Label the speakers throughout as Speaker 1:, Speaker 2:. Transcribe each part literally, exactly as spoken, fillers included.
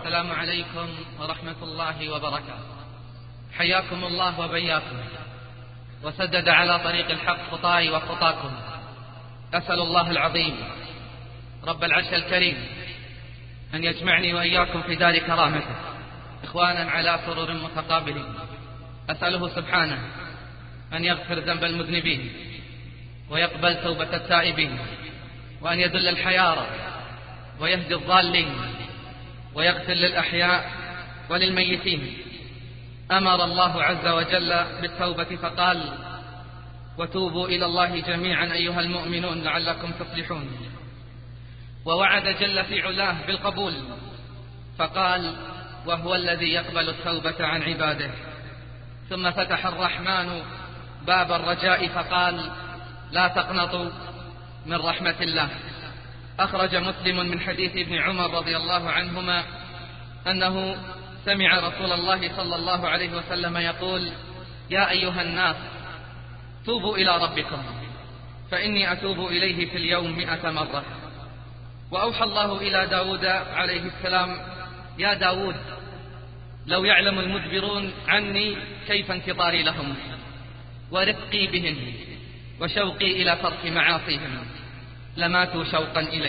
Speaker 1: السلام عليكم ورحمة الله وبركاته. حياكم الله وبياكم، وسدد على طريق الحق خطاي وخطاكم. أسأل الله العظيم رب العرش الكريم أن يجمعني وإياكم في دار كرامته إخوانا على سرر متقابلين. أسأله سبحانه أن يغفر ذنب المذنبين ويقبل توبة التائبين، وأن يدل الحيارى ويهدي الضالين ويغفر للأحياء وللميتين. أمر الله عز وجل بالتوبة فقال: وتوبوا إلى الله جميعا أيها المؤمنون لعلكم تفلحون. ووعد جل في علاه بالقبول فقال: وهو الذي يقبل التوبة عن عباده. ثم فتح الرحمن باب الرجاء فقال: لا تقنطوا من رحمة الله. أخرج مسلم من حديث ابن عمر رضي الله عنهما أنه سمع رسول الله صلى الله عليه وسلم يقول: يا أيها الناس توبوا إلى ربكم فإني أتوب إليه في اليوم مئة مرة. وأوحى الله إلى داود عليه السلام: يا داود لو يعلم المدبرون عني كيف انتظاري لهم ورفقي بهم وشوقي إلى ترك معاصيهم لماتوا شوقا إلي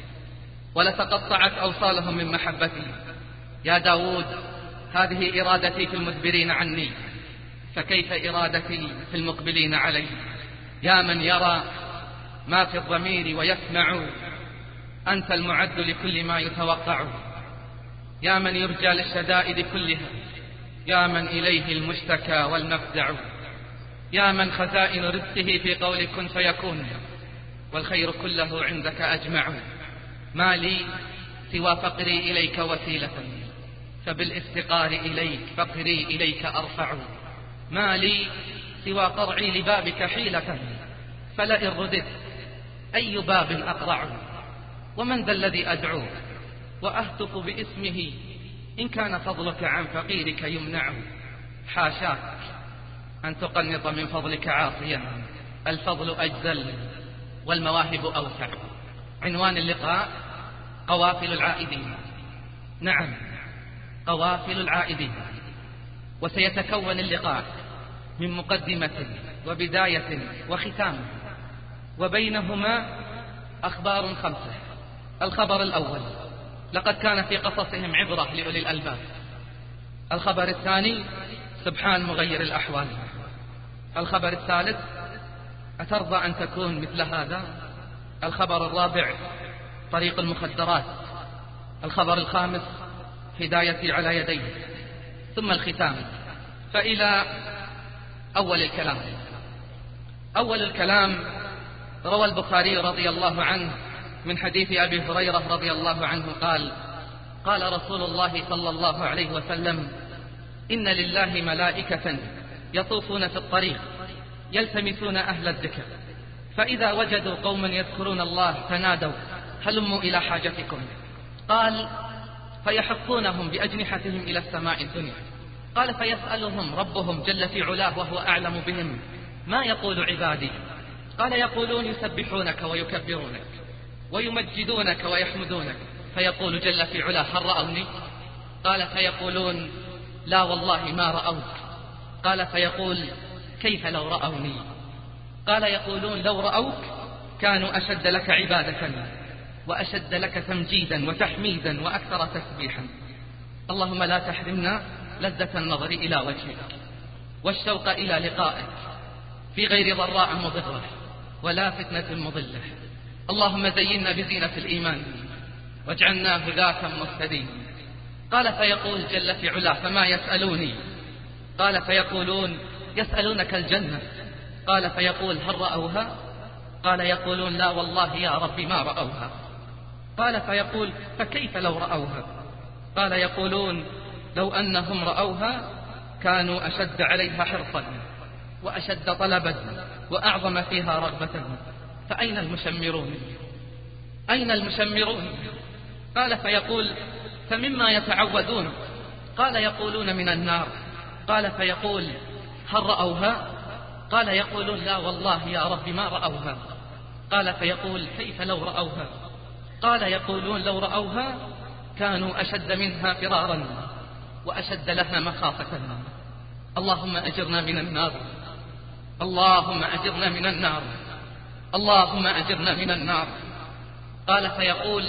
Speaker 1: ولتقطعت أوصالهم من محبتي. يا داود هذه إرادتي في المدبرين عني، فكيف إرادتي في المقبلين علي؟ يا من يرى ما في الضمير ويسمع، أنت المعد لكل ما يتوقع. يا من يرجى للشدائد كلها، يا من إليه المشتكى والمفزع. يا من خزائن رزقه في قول كن فيكون، والخير كله عندك أجمع. ما لي سوى فقري إليك وسيلة، فبالافتقار إليك فقري إليك أرفع. ما لي سوى قرعي لبابك حيلة، فلئن رددت أي باب أقرع. ومن ذا الذي أدعوه وأهتف باسمه إن كان فضلك عن فقيرك يمنع. حاشاك أن تقنط من فضلك عاصيا، الفضل أجزل والمواهب أوسع. عنوان اللقاء: قوافل العائدين. نعم، قوافل العائدين. وسيتكون اللقاء من مقدمة وبداية وختام، وبينهما أخبار خمسة. الخبر الأول: لقد كان في قصصهم عبرة لأولي الألباب. الخبر الثاني: سبحان مغير الأحوال. الخبر الثالث: أترضى أن تكون مثل هذا؟ الخبر الرابع: طريق المخدرات. الخبر الخامس: هدايتي على يديه. ثم الختام. فإلى أول الكلام. أول الكلام: روى البخاري رضي الله عنه من حديث أبي هريرة رضي الله عنه قال: قال رسول الله صلى الله عليه وسلم: إن لله ملائكة يطوفون في الطريق يلتمسون أهل الذكر، فإذا وجدوا قوما يذكرون الله تنادوا هلموا إلى حاجتكم. قال: فيحفونهم بأجنحتهم إلى السماء الدنيا. قال: فيسألهم ربهم جل في علاه وهو أعلم بهم: ما يقول عبادي؟ قال: يقولون يسبحونك ويكبرونك ويمجدونك ويحمدونك. فيقول جل في علاه: هل رأوني؟ قال: فيقولون: لا والله ما رأوك. قال: فيقول: كيف لو رأوني؟ قال: يقولون: لو رأوك كانوا أشد لك عبادة وأشد لك تمجيدا وتحميدا وأكثر تسبيحا. اللهم لا تحرمنا لذة النظر إلى وجهك والشوق إلى لقائك في غير ضراء مضرة ولا فتنة مضلة. اللهم زينا بزينة الإيمان واجعلنا هداة مهتدين. قال: فيقول جل في علاه: فما يسألوني؟ قال: فيقولون: يسألونك الجنة. قال: فيقول: هل رأوها؟ قال: يقولون: لا والله يا رب ما رأوها. قال: فيقول: فكيف لو رأوها؟ قال: يقولون: لو أنهم رأوها كانوا أشد عليها حرصا وأشد طلبا وأعظم فيها رغبة. فأين المشمرون؟ أين المشمرون؟ قال: فيقول: فمما يتعوذون؟ قال: يقولون من النار. قال: فيقول: هل رأوها؟ قال: يقولون: لا والله يا رب ما رأوها. قال: فيقول: كيف لو رأوها؟ قال: يقولون: لو رأوها كانوا أشد منها فرارا وأشد لها مخافة. اللهم أجرنا من النار، اللهم أجرنا من النار، اللهم أجرنا من النار. قال فيقول: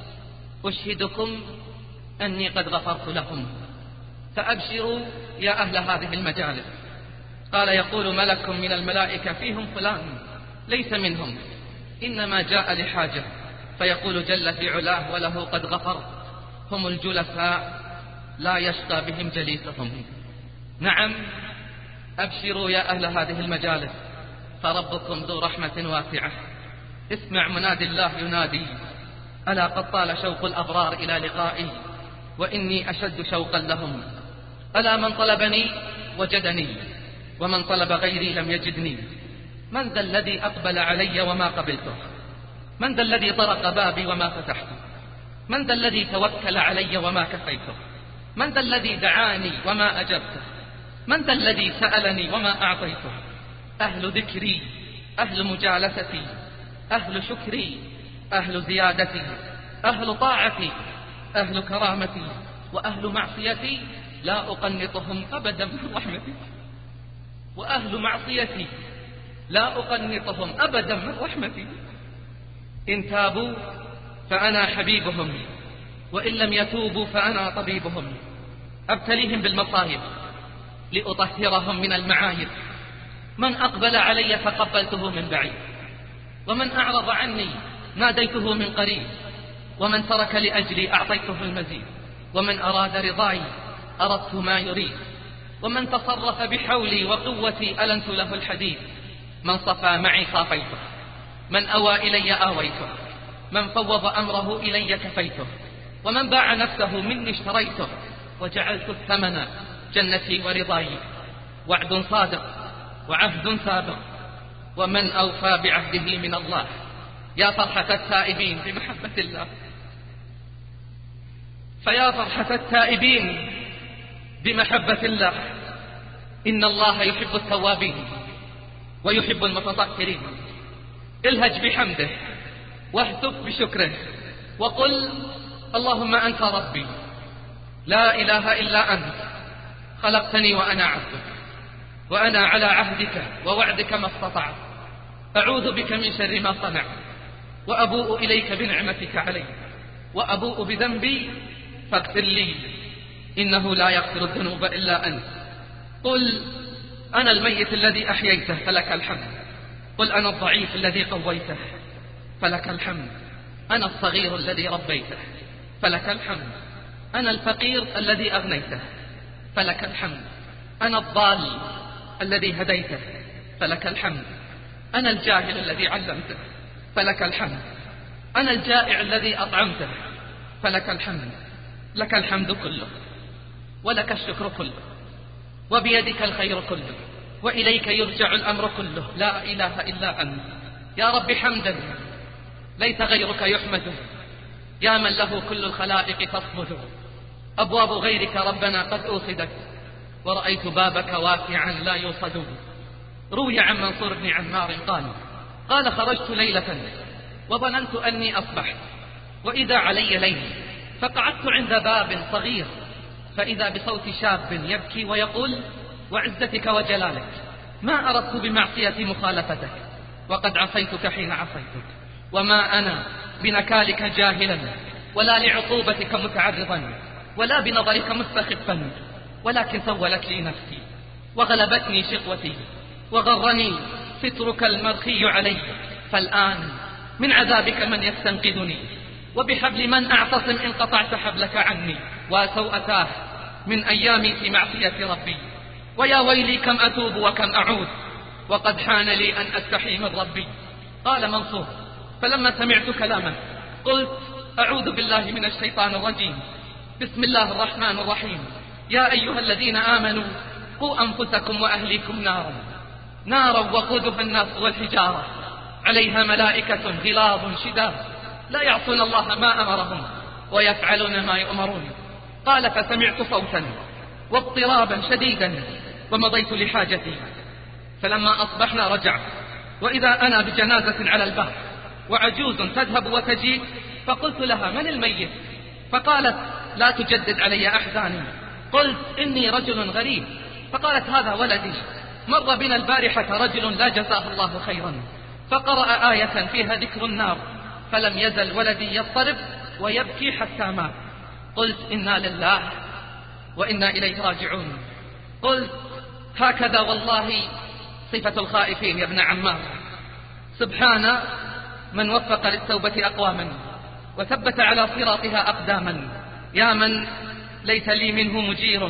Speaker 1: أشهدكم أني قد غفرت لهم، فأبشروا يا أهل هذه المجالس. قال: يقول ملك من الملائكة: فيهم فلان ليس منهم، إنما جاء لحاجة. فيقول جل في علاه: وله قد غفرت، هم الجلساء لا يشقى بهم جليسهم. نعم، أبشروا يا أهل هذه المجالس، فربكم ذو رحمة واسعة. اسمع منادي الله ينادي: ألا قد طال شوق الأبرار إلى لقائي، وإني أشد شوقا لهم. ألا من طلبني وجدني، ومن طلب غيري لم يجدني. من ذا الذي أقبل علي وما قبلته؟ من ذا الذي طرق بابي وما فتحته؟ من ذا الذي توكل علي وما كفيته؟ من ذا الذي دعاني وما أجبته؟ من ذا الذي سألني وما أعطيته؟ أهل ذكري، أهل مجالستي، أهل شكري، أهل زيادتي، أهل طاعتي، أهل كرامتي، وأهل معصيتي لا أقنطهم أبدا من رحمتي. وأهل معصيتي لا أقنطهم أبدا من رحمتي. إن تابوا فأنا حبيبهم، وإن لم يتوبوا فأنا طبيبهم. أبتليهم بالمصائب لأطهرهم من المعايب. من أقبل علي فقبلته من بعيد، ومن أعرض عني ناديته من قريب، ومن ترك لأجلي أعطيته المزيد، ومن أراد رضاي أردت ما يريد، ومن تصرف بحولي وقوتي ألنت له الحديد. من صفى معي خافيته، من أوى إلي آويته، من فوض أمره إلي كفيته، ومن باع نفسه مني اشتريته، وجعلت الثمن جنتي ورضاي. وعد صادق وعهد سابق، ومن أوفى بعهده من الله. يا فرحة التائبين بمحبة الله، فيا فرحة التائبين بمحبة الله. إن الله يحب التوابين ويحب المتطهرين. الهج بحمده واهتف بشكره وقل: اللهم أنت ربي لا إله إلا أنت، خلقتني وأنا عبدك، وأنا على عهدك ووعدك ما استطعت. أعوذ بك من شر ما صنعت، وأبوء إليك بنعمتك علي، وأبوء بذنبي فاغفر لي، إنه لا يغفر الذنوب إلا أنت. قل: أنا الميت الذي أحييته فلك الحمد. قل: أنا الضعيف الذي قويته فلك الحمد. أنا الصغير الذي ربيته فلك الحمد. أنا الفقير الذي أغنيته فلك الحمد. أنا الضال الذي هديته فلك الحمد. أنا الجاهل الذي علمته فلك الحمد. أنا الجائع الذي أطعمته فلك الحمد. لك الحمد كله، ولك الشكر كله، وبيدك الخير كله، وإليك يرجع الأمر كله. لا إله إلا أنت. يا رب حمدا ليس غيرك يحمد، يا من له كل الخلائق تصمد. أبواب غيرك ربنا قد أوصدت، ورأيت بابك واسعا لا يوصد. روي عن منصور بن عمار قال: قال خرجت ليلة وظننت أني أصبحت، وإذا علي ليل، فقعدت عند باب صغير، فإذا بصوت شاب يبكي ويقول: وعزتك وجلالك ما أردت بمعصية مخالفتك، وقد عصيتك حين عصيتك، وما أنا بنكالك جاهلا، ولا لعقوبتك متعرضا، ولا بنظرك مستخفا، ولكن سولت لي نفسي وغلبتني شقوتي، وغرني سترك المرخي علي. فالآن من عذابك من يستنقذني، وبحبل من أعتصم إن قطعت حبلك عني. وسوءتاه من أيامي في معصية ربي، ويا ويلي كم أتوب وكم أعود، وقد حان لي أن أستحي من ربي. قال منصور: فلما سمعت كلامه قلت: أعوذ بالله من الشيطان الرجيم، بسم الله الرحمن الرحيم. يا أيها الذين آمنوا قوا أنفسكم وأهليكم نارا نارا وقودها الناس والحجارة، عليها ملائكة غلاظ شداد لا يعصون الله ما أمرهم ويفعلون ما يؤمرون. قال: فسمعت صوتا واضطرابا شديدا ومضيت لحاجتي، فلما أصبحنا رجعت، وإذا أنا بجنازة على الباب وعجوز تذهب وتجيء، فقلت لها: من الميت؟ فقالت: لا تجدد علي أحزاني. قلت: إني رجل غريب. فقالت: هذا ولدي، مر بنا البارحة رجل لا جزاه الله خيرا، فقرأ آية فيها ذكر النار، فلم يزل ولدي يضطرب ويبكي حتى مات. قلت: إنا لله وإنا إليه راجعون. قلت: هكذا والله صفة الخائفين يا ابن عمار. سبحان من وفق للتوبة أقواما وثبت على صراطها أقداما. يا من ليس لي منه مجير،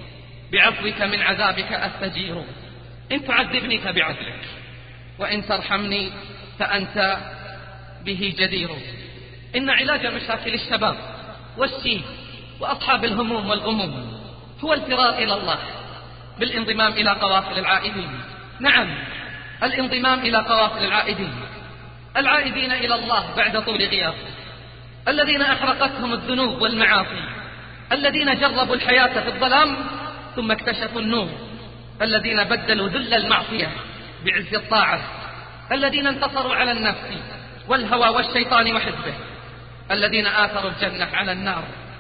Speaker 1: بعفوك من عذابك أستجير. إن تعذبني فبعدلك، وإن ترحمني فأنت به جدير. إن علاج مشاكل الشباب والشيب وأصحاب الهموم والغموم هو الفرار إلى الله بالانضمام إلى قوافل العائدين. نعم، الانضمام إلى قوافل العائدين، العائدين إلى الله بعد طول غياب، الذين أحرقتهم الذنوب والمعاصي، الذين جربوا الحياة في الظلام ثم اكتشفوا النور، الذين بدلوا ذل المعصية بعز الطاعة، الذين انتصروا على النفس والهوى والشيطان وحزبه، الذين آثروا الجنة على النار،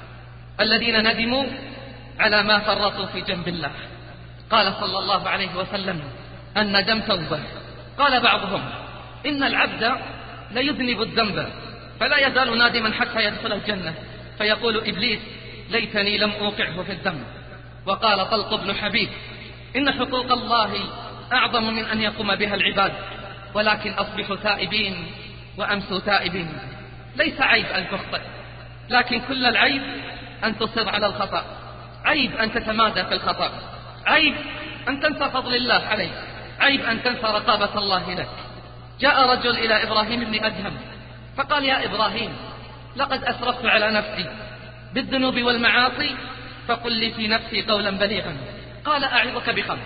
Speaker 1: الذين ندموا على ما فرطوا في جنب الله. قال صلى الله عليه وسلم: الندم توبة. قال بعضهم: إن العبد ليذنب الذنب فلا يزال نادما حتى يدخل الجنة، فيقول إبليس: ليتني لم أوقعه في الذنب. وقال طلق بن حبيب: إن حقوق الله أعظم من أن يقوم بها العباد، ولكن أصبحوا تائبين وأمسوا تائبين. ليس عيب أن تخطئ، لكن كل العيب أن تصر على الخطأ، عيب أن تتمادى في الخطأ، عيب أن تنسى فضل الله عليك، عيب أن تنسى رقابة الله لك. جاء رجل إلى إبراهيم بن أدهم فقال: يا إبراهيم، لقد أسرفت على نفسي بالذنوب والمعاصي، فقل لي في نفسي قولا بليغا. قال: أعظك بخمس.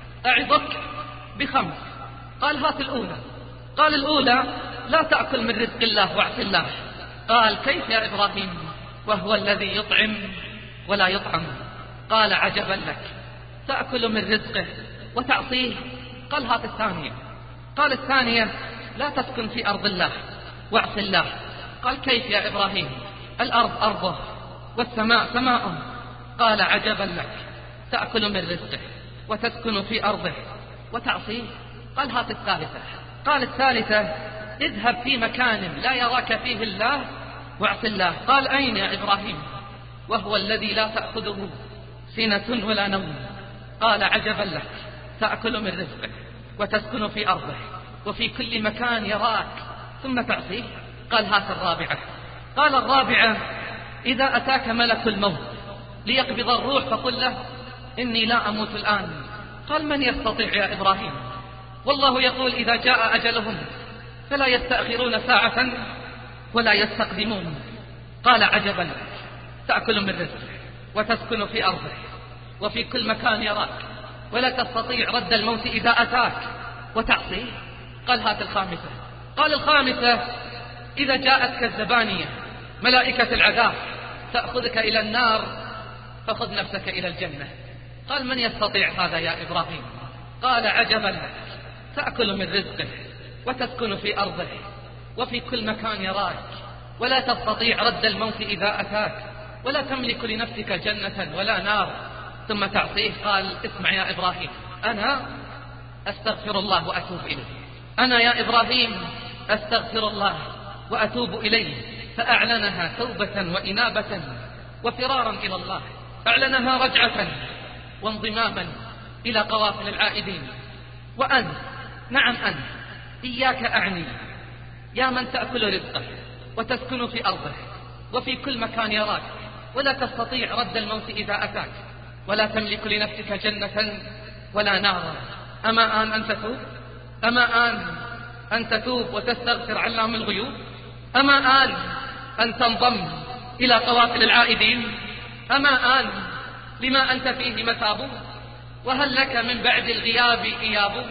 Speaker 1: أعظك بخمس. قال: هات الأولى. قال: الأولى: لا تأكل من رزق الله واعص الله. قال: كيف يا إبراهيم وهو الذي يطعم ولا يطعم؟ قال: عجبا لك، تأكل من رزقه وتعصيه. قال: هات الثانية. قال: الثانية: لا تسكن في أرض الله واعص الله. قال: كيف يا إبراهيم؟ الأرض أرضه والسماء سماءه. قال: عجبا لك، تأكل من رزقه وتسكن في أرضه وتعصيه. قال: هات الثالثة. قال: الثالثة: اذهب في مكان لا يراك فيه الله واعص الله. قال: أين يا إبراهيم وهو الذي لا تأخذه سنة ولا نوم؟ قال: عجبا لك، تأكل من رزقه وتسكن في أرضه وفي كل مكان يراك ثم تعصيه. قال: هات الرابعة. قال: الرابعة: إذا أتاك ملك الموت ليقبض الروح فقل له: إني لا أموت الآن. قال: من يستطيع يا إبراهيم؟ والله يقول: إذا جاء أجلهم فلا يستأخرون ساعة ولا يستقدمون. قال: عجبا لك، تأكل من رزقه وتسكن في أرضه وفي كل مكان يراك ولا تستطيع رد الموت إذا أتاك وتعصيه. قال: هات الخامسة. قال: الخامسة: إذا جاءتك الزبانية ملائكة العذاب تأخذك إلى النار فخذ نفسك إلى الجنة. قال: من يستطيع هذا يا إبراهيم؟ قال: عجبا لك، تأكل من رزقه وتسكن في أرضه وفي كل مكان يراك ولا تستطيع رد الموت إذا أتاك ولا تملك لنفسك جنة ولا نار ثم تعصيه. قال: اسمع يا إبراهيم، أنا أستغفر الله وأتوب إليه. أنا يا إبراهيم أستغفر الله وأتوب إليه. فأعلنها توبة وإنابة وفرارا إلى الله، أعلنها رجعة وانضماما إلى قوافل العائدين. وأنت، نعم أنت، إياك أعني يا من تأكل رزقه وتسكن في أرضه وفي كل مكان يراك ولا تستطيع رد الموت إذا أتاك ولا تملك لنفسك جنة ولا نارا. أما آن أن تتوب؟ أما آن أن تتوب وتستغفر علام الغيوب؟ أما آن أن تنضم إلى قوافل العائدين؟ أما آن لما أنت فيه متاب؟ وهل لك من بعد الغياب إياب؟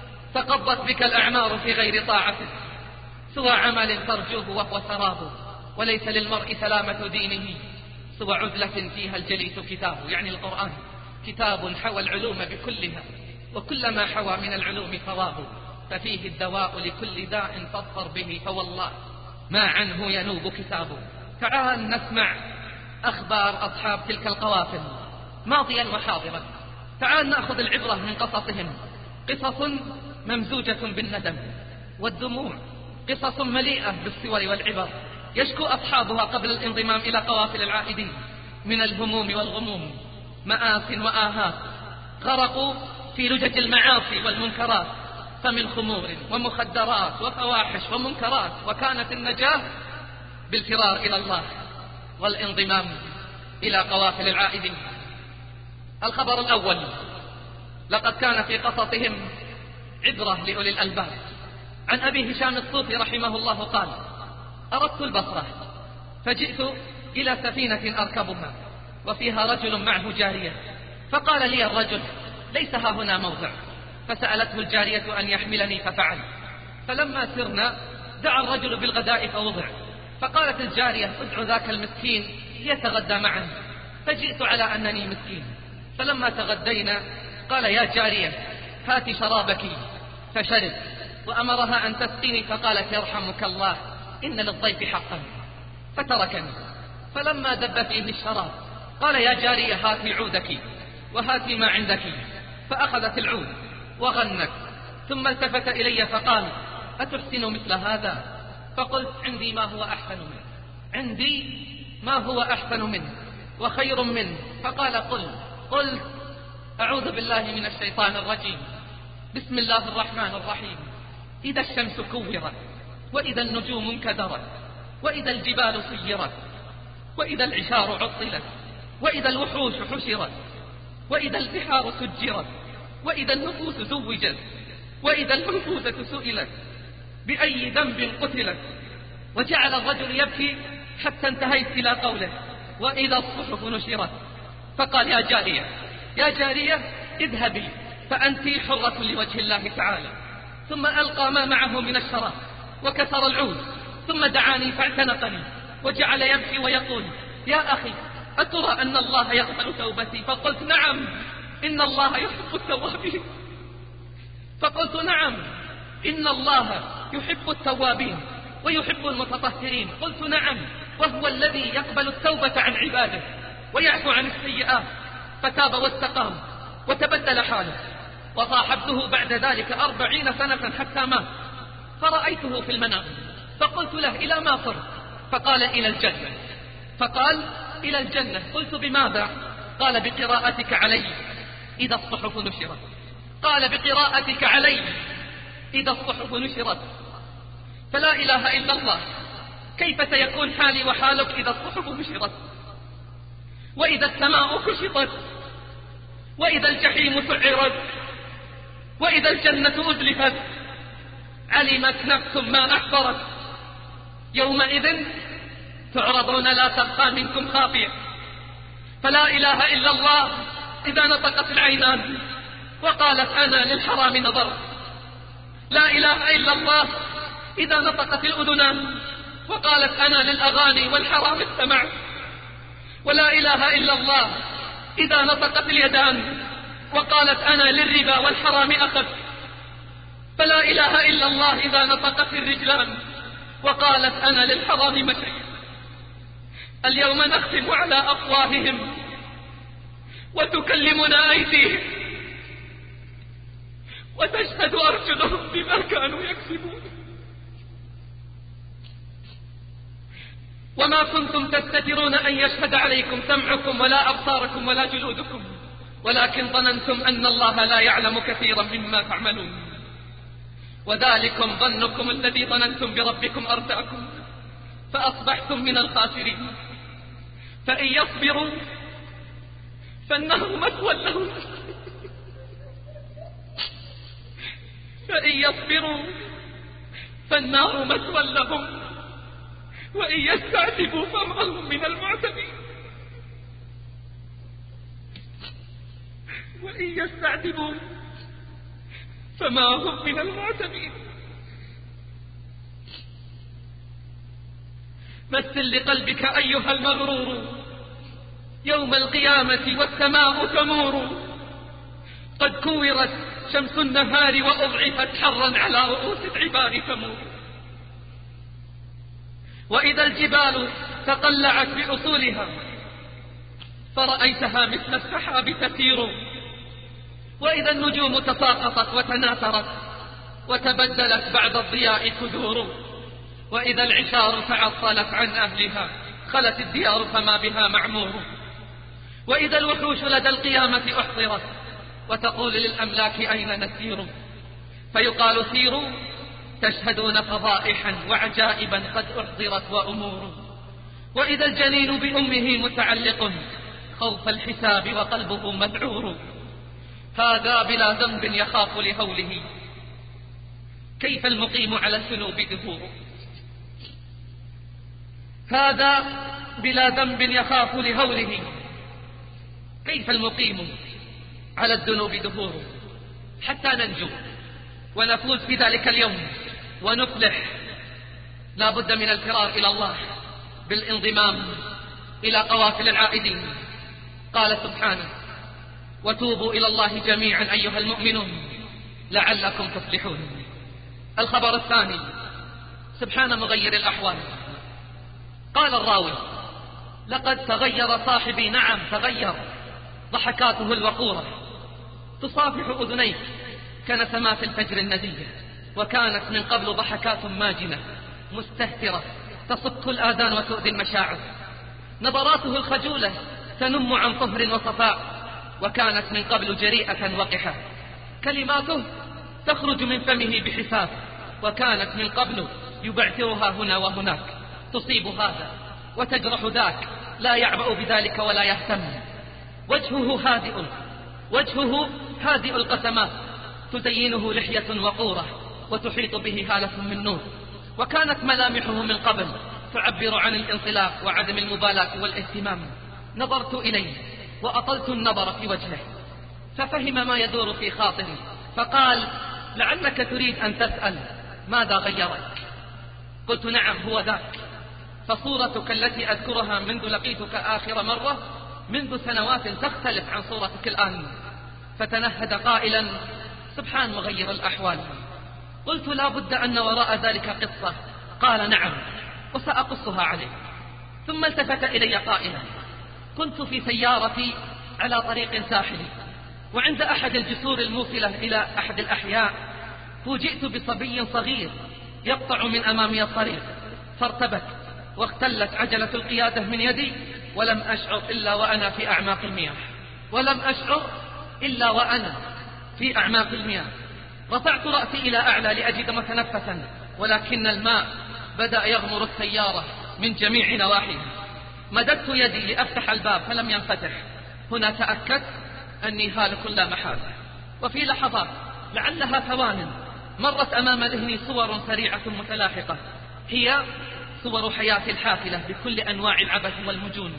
Speaker 1: تقضت بك الأعمار في غير طاعته سوى عمل ترجوه وهو سراب، وليس للمرء سلامة دينه سوى عزلة فيها الجليس كتاب. يعني القرآن كتاب حوى العلوم بكلها، وكلما حوى من العلوم ثواب، ففيه الدواء لكل داء فاظفر به، فوالله ما عنه ينوب كتاب. تعال نسمع أخبار أصحاب تلك القوافل ماضيا وحاضرا. تعال نأخذ العبرة من قصصهم، قصص ممزوجة بالندم والدموع، قصص مليئة بالصور والعبر، يشكو أصحابها قبل الانضمام إلى قوافل العائدين من الهموم والغموم، مآس وآهات، غرقوا في لجج المعاصي والمنكرات، فمن خمور ومخدرات وفواحش ومنكرات، وكانت النجاة بالفرار إلى الله والانضمام إلى قوافل العائدين. الخبر الأول: لقد كان في قصصهم عبرة لأولي الألباب. عن أبي هشام الصوفي رحمه الله قال: أردت البصرة فجئت إلى سفينة أركبها وفيها رجل معه جارية، فقال لي الرجل: ليس ها هنا موضع. فسألته الجارية أن يحملني ففعل. فلما سرنا دعا الرجل بالغداء فوضع، فقالت الجارية: ادع ذاك المسكين يتغدى معا. فجئت على أنني مسكين. فلما تغدينا قال: يا جارية هاتي شرابك، فشرب، وأمرها أن تسقيني فقالت: يرحمك الله إن للضيف حقا، فتركني. فلما دب فيه الشراب قال: يا جارية هاتي عودك وهاتي ما عندك. فأخذت العود وغنت، ثم التفت إلي فقال: أتحسن مثل هذا؟ فقلت: عندي ما هو أحسن منه، عندي ما هو أحسن منه وخير منه. فقال: قل. قلت: أعوذ بالله من الشيطان الرجيم، بسم الله الرحمن الرحيم. إذا الشمس كورت، وإذا النجوم انكدرت، وإذا الجبال سيرت، وإذا العشار عطلت، وإذا الوحوش حشرت، وإذا البحار سجرت، وإذا النفوس زوجت، وإذا المنفوسة سئلت بأي ذنب قتلت. وجعل الرجل يبكي حتى انتهيت إلى قوله: وإذا الصحف نشرت. فقال: يا جارية يا جارية اذهبي فأنت حرة لوجه الله تعالى. ثم ألقى ما معه من الشراب وكسر العود، ثم دعاني فاعتنقني وجعل يبكي ويقول: يا أخي أترى أن الله يقبل توبتي؟ فقلت: نعم إن الله يحب التوابين. فقلت: نعم إن الله يحب التوابين ويحب المتطهرين. قلت: نعم، وهو الذي يقبل التوبة عن عباده ويعفو عن السيئات. فتاب واستقام وتبدل حاله. وصاحبته بعد ذلك أربعين سنة حتى مات. فرأيته في المنام فقلت له: إلى ما صرت؟ فقال: إلى الجنة. فقال: إلى الجنة. قلت: بماذا؟ قال: بقراءتك علي إذا الصحف نشرت. قال: بقراءتك علي إذا الصحف نشرت. فلا إله إلا الله، كيف سيكون حالي وحالك إذا الصحف نشرت، وإذا السماء كشطت، وإذا الجحيم سعرت، وإذا الجنة أزلفت؟ علمت نفس ما أحضرت. يومئذ تعرضون لا تبقى منكم خافية. فلا إله إلا الله إذا نطقت العينان وقالت: أنا للحرام نظرت. لا إله إلا الله إذا نطقت الأذنان وقالت: أنا للأغاني والحرام استمعت. ولا إله إلا الله إذا نطقت اليدان وقالت: أنا للربا والحرام أخذت. فلا إله إلا الله إذا نطقت الرجلان وقالت: أنا للحرام مشيت. اليوم نختم على أفواههم وتكلمنا أيديهم وتشهد أرجلهم بما كانوا يكسبون. وما كنتم تستترون أن يشهد عليكم سمعكم ولا أبصاركم ولا جلودكم، ولكن ظننتم أن الله لا يعلم كثيرا مما تعملون. وذلكم ظنكم الذي ظننتم بربكم أرداكم فأصبحتم من الخاسرين. فإن يصبروا فالنار مثوى لهم فإن يصبروا فالنار مثوى لهم، وإن يستعتبوا فما هم من المعتبين وإن يستعتبوا فما هم من المعتبين. مثل لقلبك أيها المغرور يوم القيامة والسماء تمور، قد كورت شمس النهار وأضعفت حرا على رؤوس العباد تمور. وإذا الجبال تقلعت بأصولها
Speaker 2: فرأيتها مثل السحاب تسير، وإذا النجوم تساقطت وتناثرت وتبدلت بعد الضياء كدور، وإذا العشار تعطلت عن أهلها خلت الديار فما بها معمور، وإذا الوحوش لدى القيامة أحضرت وتقول للأملاك أين نسير، فيقال سيروا تشهدون فضائحا وعجائبا قد أحضرت وأمور، وإذا الجنين بأمه متعلق خوف الحساب وقلبه مذعور، هذا بلا ذنب يخاف لهوله كيف المقيم على الذنوب دهور، هذا بلا ذنب يخاف لهوله كيف المقيم على الذنوب دهور. حتى ننجو ونفوز في ذلك اليوم ونفلح لا بد من الفرار إلى الله بالانضمام إلى قوافل العائدين. قال سبحانه: وتوبوا إلى الله جميعا أيها المؤمنون لعلكم تفلحون. الخبر الثاني: سبحان مغير الأحوال. قال الراوي: لقد تغير صاحبي. نعم تغير، ضحكاته الوقورة تصافح أذنيه كنسمات الفجر الندية، وكانت من قبل ضحكات ماجنة مستهترة تصك الآذان وتؤذي المشاعر، نظراته الخجولة تنم عن طهر وصفاء، وكانت من قبل جريئة وقحة، كلماته تخرج من فمه بحساب، وكانت من قبل يبعثرها هنا وهناك، تصيب هذا وتجرح ذاك، لا يعبأ بذلك ولا يهتم. وجهه هادئ وجهه هادئ القسمات، تزينه لحية وقورة وتحيط به هالة من نور، وكانت ملامحه من قبل تعبر عن الانطلاق وعدم المبالاة والاهتمام. نظرت إليه وأطلت النظر في وجهه ففهم ما يدور في خاطري، فقال: لعلك تريد أن تسأل ماذا غيرك؟ قلت: نعم هو ذاك، فصورتك التي أذكرها منذ لقيتك آخر مرة منذ سنوات تختلف عن صورتك الآن. فتنهد قائلا: سبحان مغير الأحوال. قلت: لا بد أن وراء ذلك قصة. قال: نعم وسأقصها عليك. ثم التفت إلي قائلا: كنت في سيارتي على طريق ساحلي، وعند أحد الجسور الموصلة إلى أحد الأحياء فوجئت بصبي صغير يقطع من أمامي الطريق، فارتبك واختلت عجلة القيادة من يدي، ولم أشعر إلا وأنا في أعماق المياه ولم أشعر إلا وأنا في أعماق المياه. رفعت رأسي إلى أعلى لأجد متنفسا، ولكن الماء بدأ يغمر السيارة من جميع نواحيها. مددت يدي لأفتح الباب فلم ينفتح. هنا تأكدت أني هالك لا محالة. وفي لحظات لعلها ثوان مرت أمام ذهني صور سريعة متلاحقة، هي صور حياتي الحافلة بكل أنواع العبث والمجون،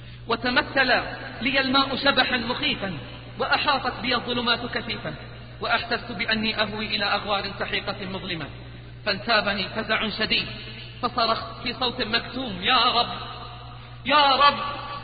Speaker 2: وتمثل لي الماء شبحا مخيفا، وأحاطت بي الظلمات كثيفا، وأحسست بأني أهوي إلى أغوار سحيقة مظلمة. فانتابني فزع شديد، فصرخت في صوت مكتوم: يا رب يا رب،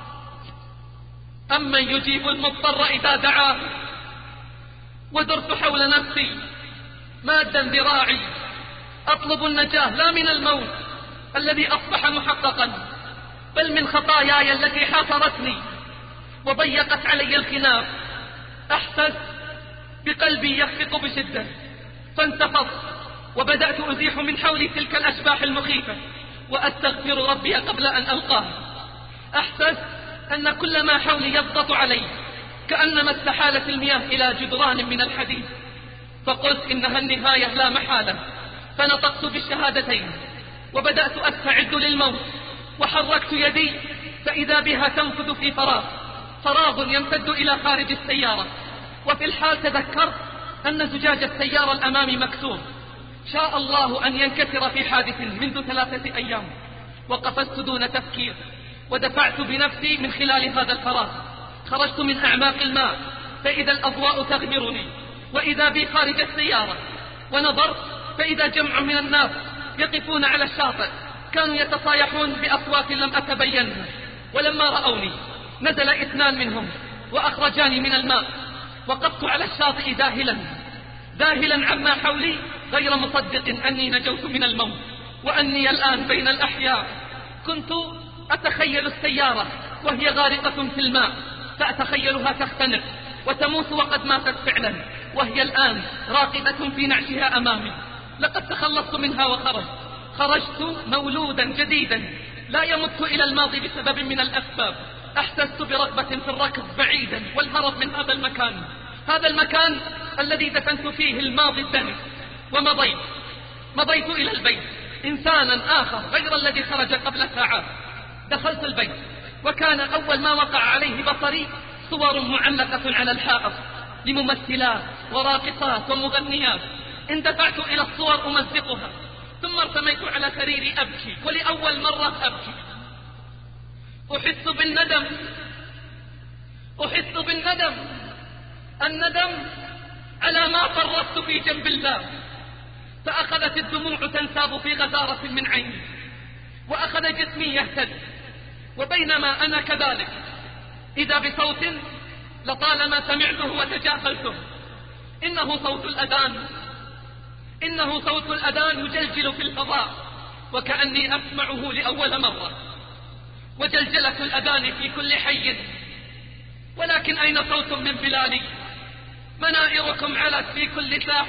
Speaker 2: أمن يجيب المضطر إذا دعاه. ودرت حول نفسي مادا ذراعي أطلب النجاة، لا من الموت الذي أصبح محققا، بل من خطاياي التي حاصرتني وضيقت علي الخناق. أحسس بقلبي يخفق بشدة، فانتفضت وبدأت أزيح من حولي تلك الأشباح المخيفة وأستغفر ربي قبل أن ألقاه. أحسس أن كل ما حولي يضغط علي، كأنما استحالت المياه إلى جدران من الحديد. فقلت إنها النهاية لا محالة، فنطقت بالشهادتين وبدأت أستعد للموت، وحركت يدي فإذا بها تنفذ في فراغ فراغ يمتد إلى خارج السيارة. وفي الحال تذكرت أن زجاج السيارة الأمامي مكسور، شاء الله أن ينكسر في حادث منذ ثلاثة أيام. وقفزت دون تفكير ودفعت بنفسي من خلال هذا الفراغ. خرجت من أعماق الماء فإذا الأضواء تغمرني، وإذا بي خارج السيارة، ونظرت فإذا جمع من الناس يقفون على الشاطئ كانوا يتصايحون بأصوات لم أتبينها. ولما رأوني نزل اثنان منهم وأخرجاني من الماء. وقفت على الشاطئ ذاهلا ذاهلا عما حولي، غير مصدق أني نجوت من الموت وأني الآن بين الأحياء. كنت أتخيل السيارة وهي غارقة في الماء، فأتخيلها تختنق وتموت وقد ماتت فعلا، وهي الآن راقدة في نعشها أمامي. لقد تخلصت منها وخرجت خرجت مولودا جديدا لا يمت إلى الماضي بسبب من الأسباب. أحسست برغبة في الركض بعيدا والهرب من هذا المكان، هذا المكان الذي دفنت فيه الماضي الدنس. ومضيت مضيت إلى البيت، إنسانا آخر غير الذي خرج قبل ساعات. دخلت البيت وكان أول ما وقع عليه بصري صور معلقة على الحائط لممثلات وراقصات ومغنيات. اندفعت إلى الصور أمزقها، ثم ارتميت على سريري أبكي، ولأول مرة أبكي. أحس بالندم أحس بالندم الندم على ما فرطت في جنب الله. فأخذت الدموع تنساب في غزارة من عيني، وأخذ جسمي يهتز. وبينما أنا كذلك إذا بصوت لطالما سمعته وتجاهلته، إنه صوت الأذان إنه صوت الأذان يجلجل في الفضاء، وكأني أسمعه لأول مرة. وجلجلة الأذان في كل حي، ولكن أين صوت من بلالي؟ منائركم علت في كل ساح،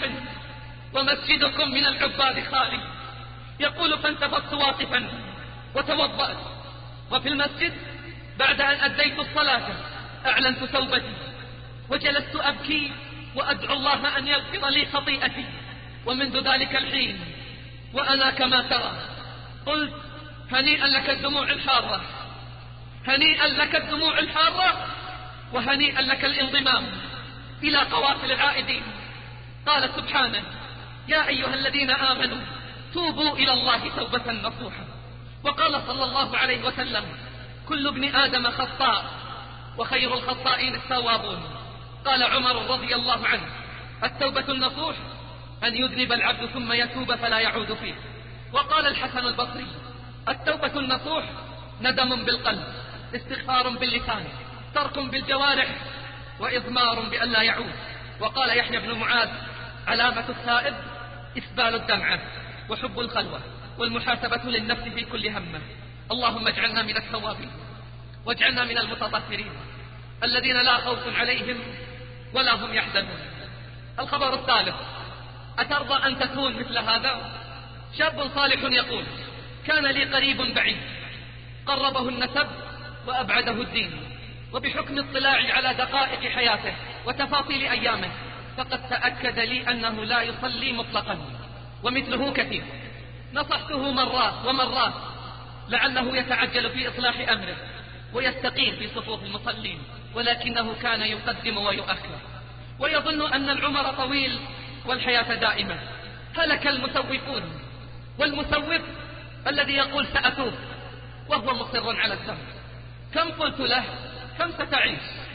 Speaker 2: ومسجدكم من العباد خالي. يقول فانتفضت واقفا وتوضأت، وفي المسجد بعد أن أديت الصلاة أعلنت توبتي، وجلست أبكي وأدعو الله أن يغفر لي خطيئتي. ومنذ ذلك الحين وأنا كما ترى قلت هنيئا لك الدموع الحارة، هنيئا لك الدموع الحارة، وهنيئا لك الانضمام إلى قوافل العائدين. قال سبحانه يا أيها الذين آمنوا توبوا إلى الله توبة نصوحا. وقال صلى الله عليه وسلم كل ابن آدم خطاء وخير الخطائين التوابون. قال عمر رضي الله عنه التوبة النصوح أن يذنب العبد ثم يتوب فلا يعود فيه. وقال الحسن البصري التوبة النصوح ندم بالقلب، استغفار باللسان، ترك بالجوارح، وإضمار بأن لا يعود. وقال يحيى بن معاذ علامة التائب إسبال الدمعة وحب الخلوة والمحاسبة للنفس في كل همة. اللهم اجعلنا من التوابين، واجعلنا من المتطهرين الذين لا خوف عليهم ولا هم يحزنون. الخبر الثالث، أترضى أن تكون مثل هذا؟ شاب صالح يقول كان لي قريب بعيد قربه النسب وأبعده الدين، وبحكم اطلاعي على دقائق حياته وتفاصيل أيامه فقد تأكد لي أنه لا يصلي مطلقا، ومثله كثير. نصحته مرات ومرات لعله يتعجل في إصلاح أمره ويستقيم في صفوف المصلين، ولكنه كان يقدم ويؤخر ويظن أن العمر طويل والحياة دائمة. هلك المسوفون، والمسوف الذي يقول سأتوب وهو مصر على الذنب. كم قلت له كم ستعيش؟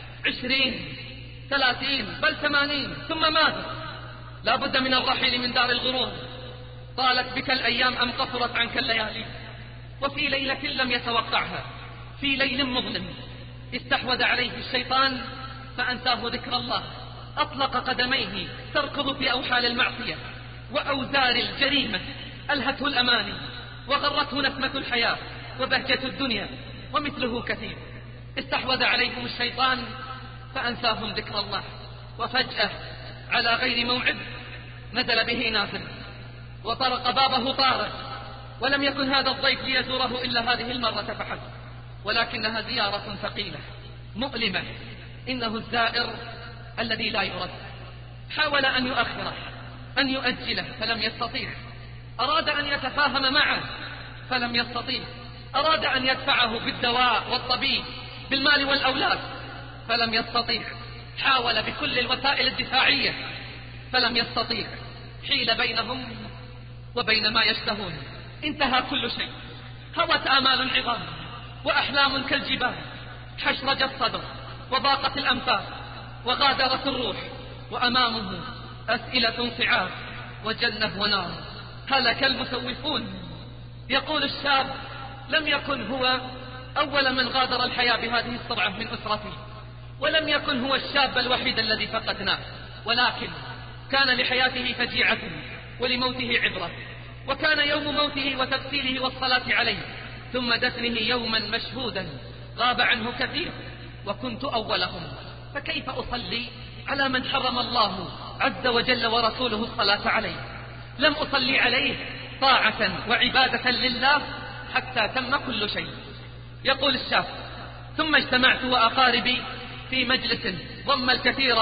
Speaker 2: عشرين ثلاثين بل ثمانين، ثم ماذا؟ لا بد من الرحيل من دار الغرور. طالت بك الأيام أم قصرت عنك الليالي؟ وفي ليلة لم يتوقعها، في ليل مظلم استحوذ عليه الشيطان فأنساه ذكر الله، أطلق قدميه تركض في أوحال المعصية وأوزار الجريمة، ألهته الأماني وغرته نسمة الحياة وبهجة الدنيا، ومثله كثير. استحوذ عليهم الشيطان فأنساهم ذكر الله، وفجأة على غير موعد نزل به نازل وطرق بابه طارق، ولم يكن هذا الضيف ليزوره إلا هذه المرة فحسب، ولكنها زيارة ثقيلة مؤلمة. إنه الزائر الذي لا يرد. حاول أن يؤخره أن يؤجله فلم يستطيع، أراد أن يتفاهم معه فلم يستطيع، أراد أن يدفعه بالدواء والطبيب بالمال والأولاد فلم يستطيع، حاول بكل الوسائل الدفاعية فلم يستطيع. حيل بينهم وبين ما يشتهون، انتهى كل شيء، هوت آمال عظام وأحلام كالجبال، حشرج الصدر وضاقت الأنفاس وغادرت الروح، وأمامه أسئلة صعاب وجنة ونار. هلك المسوفون. يقول الشاب لم يكن هو أول من غادر الحياة بهذه السرعة من أسرته، ولم يكن هو الشاب الوحيد الذي فقدناه، ولكن كان لحياته فجيعة ولموته عبرة. وكان يوم موته وتغسيله والصلاة عليه ثم دفنه يوما مشهودا غاب عنه كثير وكنت أولهم، فكيف أصلي على من حرم الله عز وجل ورسوله الصلاة عليه؟ لم أصلي عليه طاعة وعبادة لله حتى تم كل شيء. يقول الشاب: ثم اجتمعت وأقاربي في مجلس ضم الكثير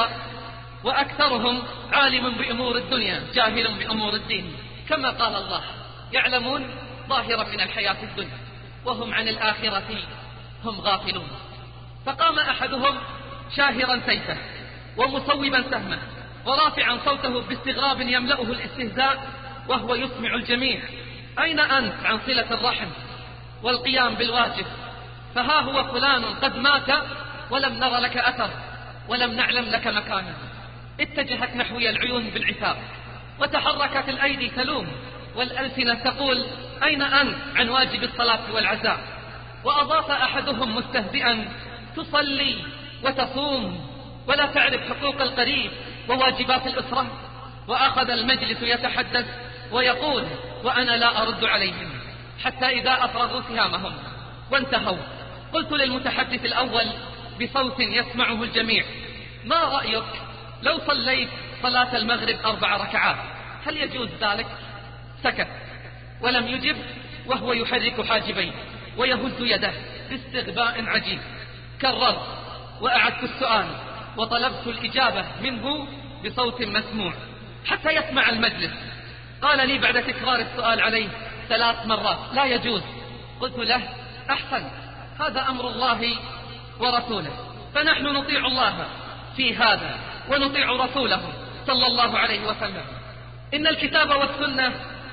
Speaker 2: وأكثرهم عالم بأمور الدنيا جاهل بأمور الدين، كما قال الله: يعلمون ظاهرا من الحياة الدنيا وهم عن الآخرة هم غافلون. فقام أحدهم شاهرا سيفه ومصوبا سهمه ورافعا صوته باستغراب يملأه الاستهزاء وهو يسمع الجميع: أين أنت عن صلة الرحم والقيام بالواجب؟ فها هو فلان قد مات ولم نر لك أثر ولم نعلم لك مكانا. اتجهت نحوي العيون بالعتاب وتحركت الأيدي تلوم والألسنة تقول: أين أنت عن واجب الصلاة والعزاء؟ وأضاف أحدهم مستهزئا: تصلي وتصوم ولا تعرف حقوق القريب وواجبات الأسرة؟ وأخذ المجلس يتحدث ويقول وأنا لا أرد عليهم، حتى إذا أفرغوا سهامهم وانتهوا قلت للمتحدث الأول بصوت يسمعه الجميع: ما رأيك لو صليت صلاة المغرب أربع ركعات، هل يجوز ذلك؟ سكت ولم يجب وهو يحرك حاجبيه ويهز يده باستغباء عجيب. كررت وأعدت السؤال وطلبت الإجابة منه بصوت مسموع حتى يسمع المجلس. قال لي بعد تكرار السؤال عليه ثلاث مرات: لا يجوز. قلت له: أحسن، هذا أمر الله ورسوله، فنحن نطيع الله في هذا ونطيع رسوله صلى الله عليه وسلم. إن الكتاب والسنة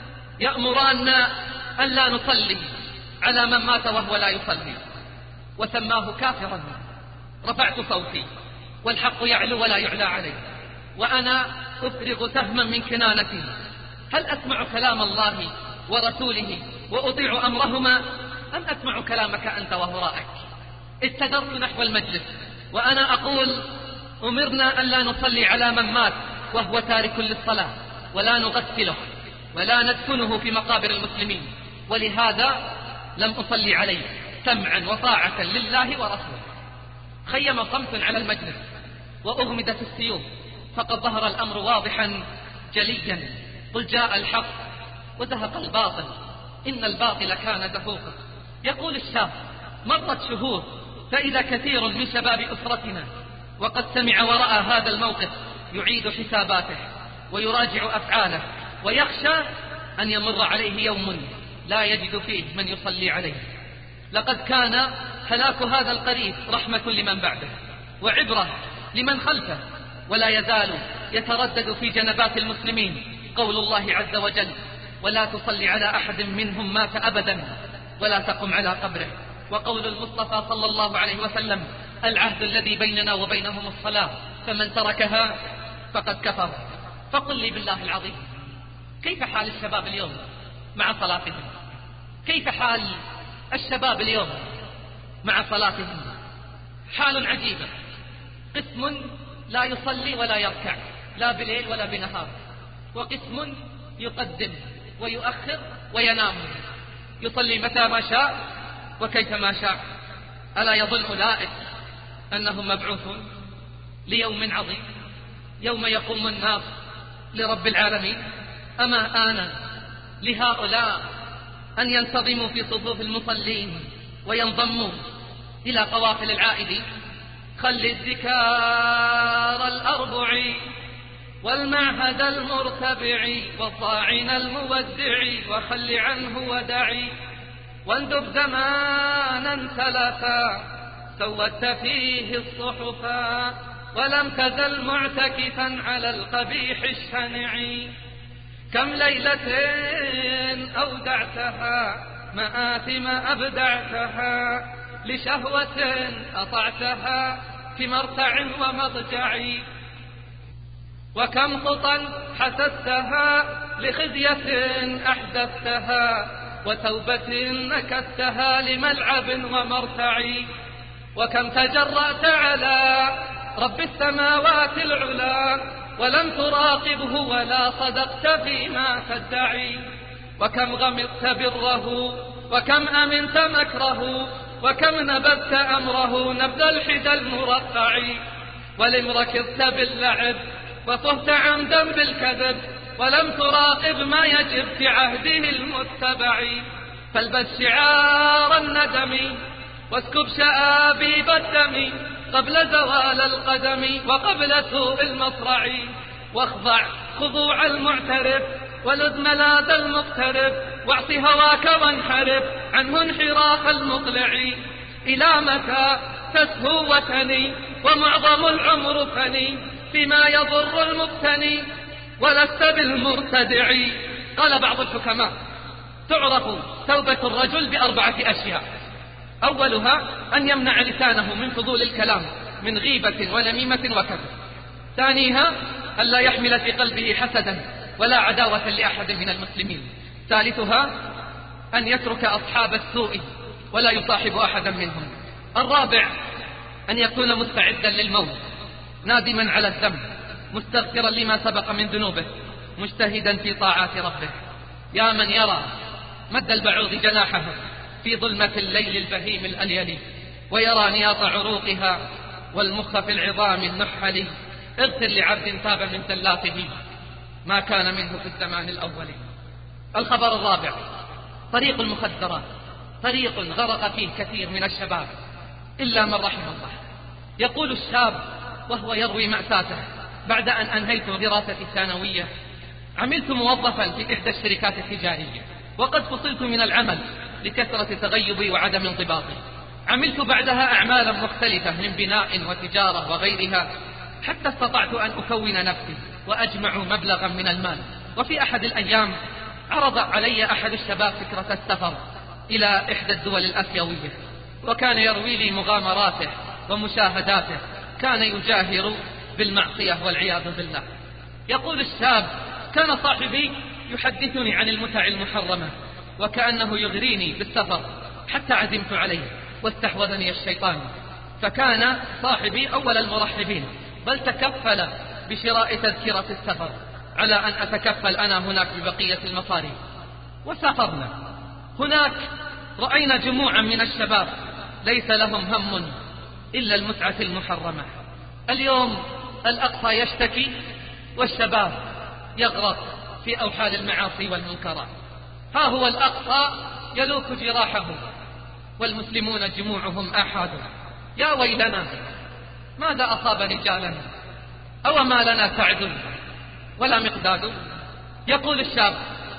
Speaker 2: يأمران أن لا نصلي على من مات وهو لا يصلي، وسماه كافرا. رفعت صوتي والحق يعلو ولا يعلى عليه، وأنا أفرغ سهما من كنانتي: هل أسمع كلام الله ورسوله وأطيع أمرهما أم أسمع كلامك أنت وهراءك؟ استدرت نحو المجلس وأنا أقول: أمرنا أن لا نصلي على من مات وهو تارك للصلاة، ولا نغسله ولا ندفنه في مقابر المسلمين، ولهذا لم أصلي عليه سمعا وطاعة لله ورسوله. خيم صمت على المجلس وأغمدت السيوف، فقد ظهر الأمر واضحا جليا. قل جاء الحق وزهق الباطل إن الباطل كان زهوقا. يقول الشاب: مرت شهور فإذا كثير من شباب أسرتنا وقد سمع ورأى هذا الموقف يعيد حساباته ويراجع أفعاله، ويخشى أن يمر عليه يوم لا يجد فيه من يصلي عليه. لقد كان هلاك هذا القريب رحمة لمن بعده وعبرة لمن خلفه، ولا يزال يتردد في جنبات المسلمين قول الله عز وجل: ولا تصلي على أحد منهم مات أبدا ولا تقم على قبره، وقول المصطفى صلى الله عليه وسلم: العهد الذي بيننا وبينهم الصلاة فمن تركها فقد كفر. فقل لي بالله العظيم، كيف حال الشباب اليوم مع صلاتهم؟ كيف حال الشباب اليوم مع صلاتهم؟ حال عجيبة. قسم لا يصلي ولا يركع لا بليل ولا بنهار، وقسم يقدم ويؤخر وينام، يصلي متى ما شاء وكيف ما شاء. ألا يظن أولئك أنهم مبعوثون ليوم عظيم يوم يقوم الناس لرب العالمين؟ أما آن لهؤلاء أن ينتظموا في صفوف المصلين وينضموا إلى قوافل العائدين؟ خل الذكار الأربع والمعهد المرتبع والطاعن المودع وخل عنه ودعي، واندب زمانا ثلاثا سودت فيه الصحفا ولم تزل معتكفا على القبيح الشنع. كم ليلة أودعتها مآثم أبدعتها لشهوة أطعتها في مرتع ومضجع، وكم خطا حسدتها لخزية أحدثتها وتوبة نكدتها لملعب ومرتع، وكم تجرأت على رب السماوات العلا ولم تراقبه ولا صدقت فيما تدعي، وكم غمضت بره وكم أمنت مكره وكم نبذت أمره نبذ الحدى المرقع، ولم ركضت باللعب وطهت عمدا بالكذب، ولم تراقب ما يجب في عهده المتبع. فالبس شعار الندم واسكب شآبيب الدم قبل زوال القدم وقبل سوء المصرع، واخضع خضوع المعترف ولذ ملاذ المقترف، واعص هواك وانحرف عنه انحراف المطلع. إلى متى تسهو وتني ومعظم العمر فني فيما يضر المبتني ولست بالمرتدع. قال بعض الحكماء: تعرف توبة الرجل بأربعة أشياء: أولها أن يمنع لسانه من فضول الكلام من غيبة ونميمة وكذب. ثانيها أن لا يحمل في قلبه حسدا ولا عداوة لأحد من المسلمين. ثالثها أن يترك أصحاب السوء ولا يصاحب أحدا منهم. الرابع أن يكون مستعدا للموت نادما على الذنب مستغفرا لما سبق من ذنوبه مجتهدا في طاعات ربه. يا من يرى مد البعوض جناحه في ظلمة الليل البهيم الأليل، ويرى نياط عروقها والمخ في العظام النحل، اغفر لعبد تاب من زلاته ما كان منه في الزمان الأول. الخبر الرابع: طريق المخدرات طريق غرق فيه كثير من الشباب إلا من رحم الله. يقول الشاب وهو يروي مأساته: بعد أن أنهيت دراستي الثانوية عملت موظفا في إحدى الشركات التجارية، وقد فصلت من العمل لكثرة تغيبي وعدم انضباطي. عملت بعدها أعمالا مختلفة من بناء وتجارة وغيرها، حتى استطعت أن أكون نفسي وأجمع مبلغا من المال. وفي أحد الأيام عرض علي أحد الشباب فكرة السفر إلى إحدى الدول الآسيوية، وكان يروي لي مغامراته ومشاهداته، كان يجاهر بالمعصية والعياذ بالله. يقول الشاب: كان صاحبي يحدثني عن المتع المحرمة وكأنه يغريني بالسفر، حتى عزمت عليه واستحوذني الشيطان، فكان صاحبي أول المرحبين، بل تكفل بشراء تذكرة السفر على أن أتكفل أنا هناك ببقية المصاريف. وسافرنا. هناك رأينا جموعا من الشباب ليس لهم هم إلا المتعة المحرمة. اليوم الأقصى يشتكي والشباب يغرق في أوحال المعاصي والمنكرات. ها هو الأقصى يلوك جراحه والمسلمون جموعهم آحاد. يا ويلنا، ماذا أصاب رجالنا؟ أو ما لنا سعد ولا مقداد؟ يقول الشاب: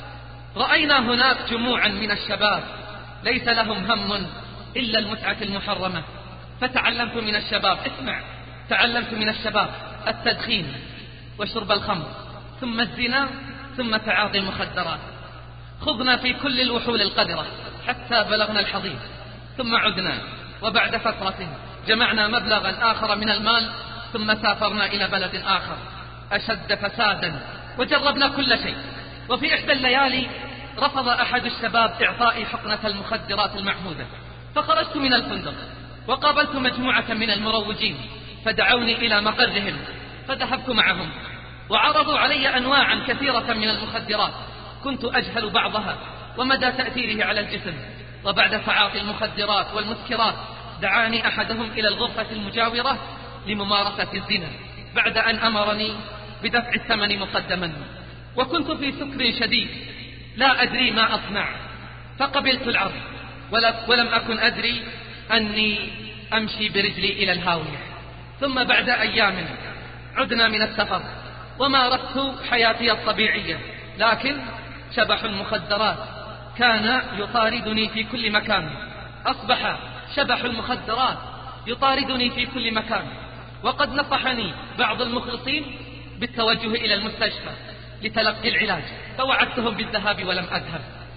Speaker 2: رأينا هناك جموعا من الشباب ليس لهم هم إلا المتعة المحرمة، فتعلمت من الشباب، اسمع، تعلمت من الشباب التدخين وشرب الخمر ثم الزنا ثم تعاطي المخدرات. خضنا في كل الوحول القذرة حتى بلغنا الحضيض، ثم عدنا، وبعد فترة جمعنا مبلغا آخر من المال، ثم سافرنا إلى بلد آخر أشد فسادا، وجربنا كل شيء. وفي إحدى الليالي رفض أحد الشباب إعطائي حقنة المخدرات المعهودة، فخرجت من الفندق وقابلت مجموعة من المروجين فدعوني إلى مقرهم، فذهبت معهم وعرضوا علي أنواعا كثيرة من المخدرات كنت أجهل بعضها ومدى تأثيره على الجسم. وبعد تعاطي المخدرات والمسكرات دعاني أحدهم إلى الغرفة المجاورة لممارسة الزنا بعد أن أمرني بدفع الثمن مقدما، وكنت في سكر شديد لا أدري ما أصنع، فقبلت العرض ولم أكن أدري أني أمشي برجلي إلى الهاوية. ثم بعد أيام عدنا من السفر ومارست حياتي الطبيعية، لكن شبح المخدرات كان يطاردني في كل مكان. أصبح شبح المخدرات يطاردني في كل مكان، وقد نصحني بعض المخلصين بالتوجه إلى المستشفى لتلقي العلاج، فوعدتهم بالذهاب ولم أذهب.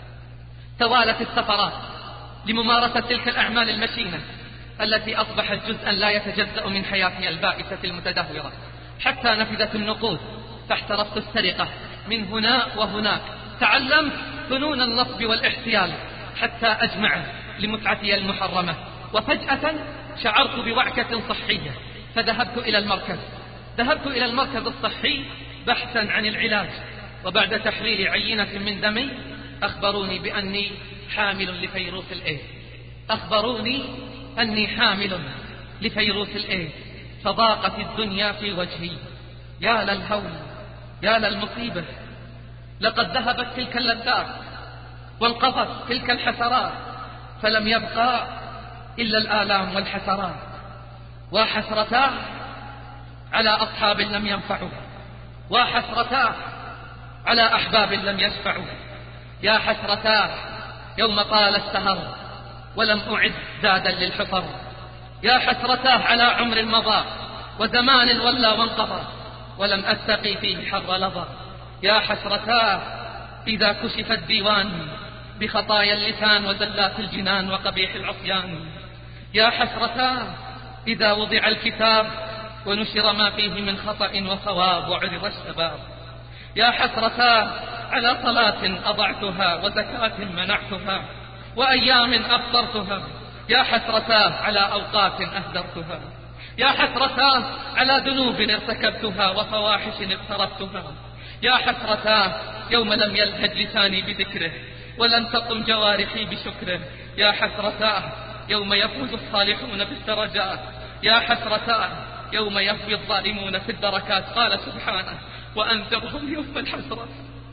Speaker 2: توالت السفرات لممارسة تلك الأعمال المشينة التي أصبحت جزءا لا يتجزأ من حياتي البائسة المتدهورة، حتى نفذت النقود فاحترفت السرقة من هنا وهناك. تعلمت فنون النصب والاحتيال حتى أجمع لمتعتي المحرمة. وفجأة شعرت بوعكة صحية فذهبت إلى المركز ذهبت إلى المركز الصحي بحثا عن العلاج، وبعد تحليل عينة من دمي أخبروني بأني حامل لفيروس الإيدز. أخبروني أني حامل لفيروس الإيدز فضاقت الدنيا في وجهي. يا للهول، يا للمصيبة، لقد ذهبت تلك اللذات وانقضت تلك الحسرات، فلم يبقى إلا الآلام والحسرات. وحسرتاه على أصحاب لم ينفعوا، وحسرتاه على أحباب لم يشفعوا. يا حسرتاه يوم طال السهر ولم أعد زادا للحفر. يا حسرتاه على عمر مضى وزمان ولى وانقضى ولم أتقي فيه حر لظى. يا حسرتاه إذا كشف الديوان بخطايا اللسان وزلات الجنان وقبيح العصيان. يا حسرتاه إذا وضع الكتاب ونشر ما فيه من خطأ وصواب وعرض الشباب. يا حسرتاه على صلاة أضعتها وزكاة منعتها وأيام أفطرتها. يا حسرتاه على أوقات أهدرتها. يا حسرتاه على ذنوب ارتكبتها وفواحش اقترفتها. يا حسرتاه يوم لم يلهج لساني بذكره ولم تقم جوارحي بشكره. يا حسرتاه يوم يفوز الصالحون بالدرجات. يا حسرتاه يوم يهوي الظالمون في الدركات. قال سبحانه: وأنذرهم يوم الحسرة،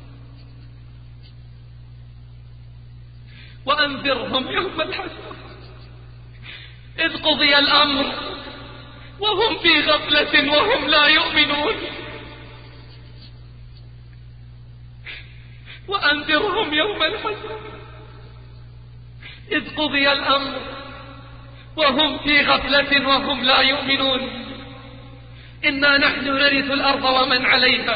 Speaker 2: وأنذرهم يوم الحسرة إذ قضي الأمر وهم في غفلة وهم لا يؤمنون. وأنذرهم يوم الحسرة إذ قضي الأمر وهم في غفلة وهم لا يؤمنون. إنا نحن نرث الأرض ومن عليها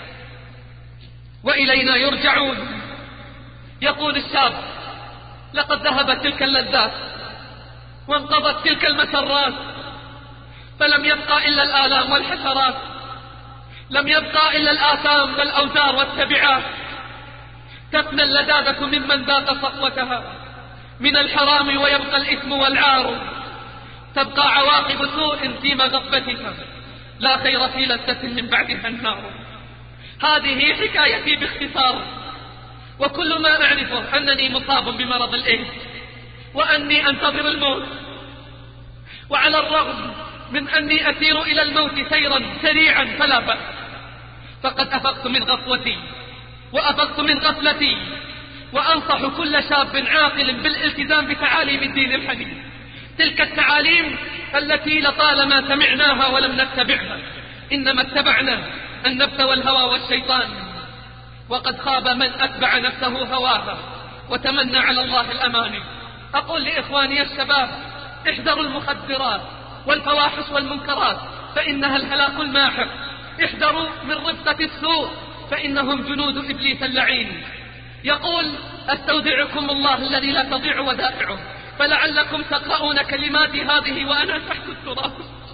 Speaker 2: وإلينا يرجعون. يقول الشاب: لقد ذهبت تلك اللذات وانقضت تلك المسرات، فلم يبقى إلا الآلام والحسرات، لم يبقى إلا الآثام والأوزار والتبعات. تفنى اللذاذة ممن ذاق صفوتها من الحرام ويبقى الإثم والعار. تبقى عواقب سوء في مغبتها، لا خير في لذة من بعدها النار. هذه حكايتي باختصار، وكل ما أعرفه أنني مصاب بمرض الإيدز وأني أنتظر الموت. وعلى الرغم من أني أسير إلى الموت سيرا سريعا فلا بأس، فقد أفقت من غفوتي وأفقت من غفلتي، وأنصح كل شاب عاقل بالالتزام بتعاليم الدين الحديث، تلك التعاليم التي لطالما سمعناها ولم نتبعها، إنما اتبعنا النفس والهوى والشيطان. وقد خاب من أتبع نفسه هواها وتمنى على الله الأماني. أقول لإخواني الشباب: احذروا المخدرات والفواحش والمنكرات فإنها الهلاك الماحق. احذروا من رفقة السوء فإنهم جنود إبليس اللعين. يقول: أستودعكم الله الذي لا تضيع ودائعه، فلعلكم تقرؤون كلماتي هذه وأنا تحت التراب.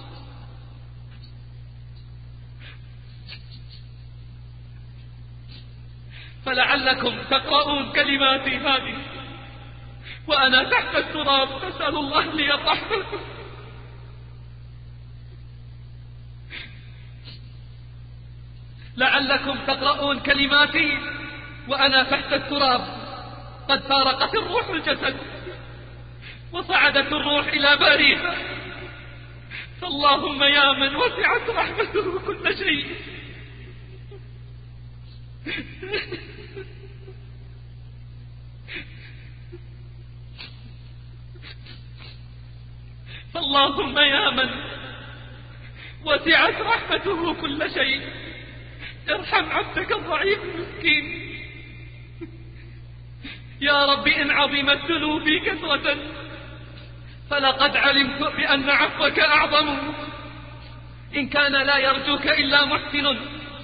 Speaker 2: فلعلكم تقرؤون كلماتي هذه وأنا تحت التراب، فاسأل الله لي الرحمة. لعلكم تقرؤون كلماتي وأنا تحت التراب، قد فارقت الروح الجسد وصعدت الروح إلى باريها. فاللهم يا من وسعت رحمته كل شيء، فاللهم يا من وسعت رحمته كل شيء، ارحم عبدك الضعيف المسكين. يا رب إن عظمت ذنوبي كثرة فلقد علمت بأن عفوك أعظم. إن كان لا يرجوك إلا محسن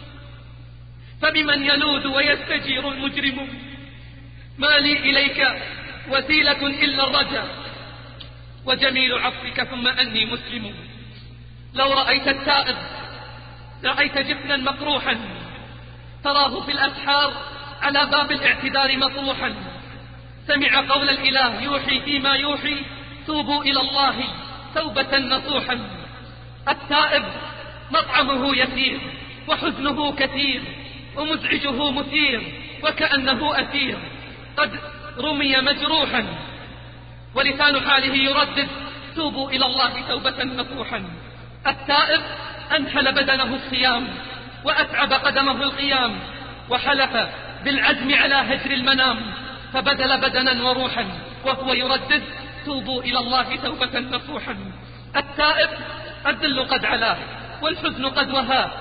Speaker 2: فبمن يلوذ ويستجير المجرم. ما لي إليك وسيلة إلا الرجاء وجميل عفوك ثم أني مسلم. لو رأيت التائب رأيت جفنا مقروحا تراه في الأسحار على باب الاعتذار مطروحا. سمع قول الإله يوحي فيما يوحي: توبوا إلى الله توبة نصوحا. التائب مطعمه يسير وحزنه كثير ومزعجه مثير وكأنه أسير قد رمي مجروحا ولسان حاله يردد: توبوا إلى الله توبة نصوحا. التائب أنحل بدنه الصيام وأتعب قدمه القيام، وحلف بالعزم على هجر المنام، فبدل بدنا وروحا وهو يردد: توبوا إلى الله توبة نصوحا. التائب الذل قد علاه والحزن قد وهاه،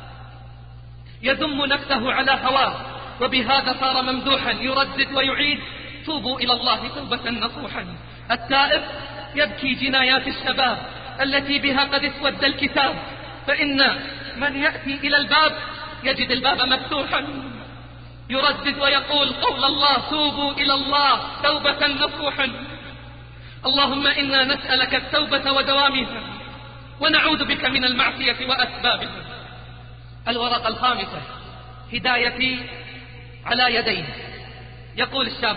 Speaker 2: يذم نفسه على هواه، وبهذا صار ممدوحا يردد ويعيد: توبوا إلى الله توبة نصوحا. التائب يبكي جنايات الشباب التي بها قد اسود الكتاب، فإن من يأتي إلى الباب يجد الباب مفتوحا، يردد ويقول قول الله: توبوا إلى الله توبة نصوحا. اللهم إنا نسألك التوبة ودوامها، ونعوذ بك من المعصية وأسبابها. الورقة الخامسة: هدايتي على يديه. يقول الشاب: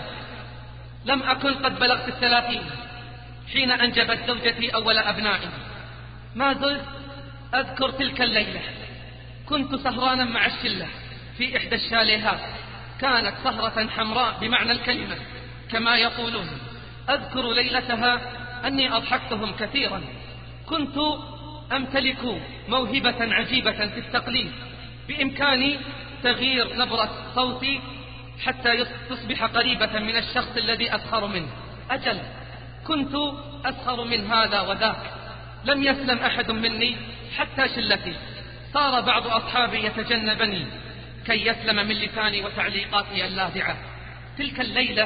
Speaker 2: لم أكن قد بلغت الثلاثين حين أنجبت زوجتي أول أبنائي. ما زلت أذكر تلك الليلة، كنت سهرانا مع الشلة في إحدى الشاليهات، كانت سهرة حمراء بمعنى الكلمة كما يقولون. أذكر ليلتها أني أضحكتهم كثيرا، كنت أمتلك موهبة عجيبة في التقليد، بإمكاني تغيير نبرة صوتي حتى تصبح قريبة من الشخص الذي أسخر منه. أجل، كنت أسخر من هذا وذاك، لم يسلم أحد مني حتى شلتي. صار بعض أصحابي يتجنبني كي يسلم من لساني وتعليقاتي اللاذعة. تلك الليلة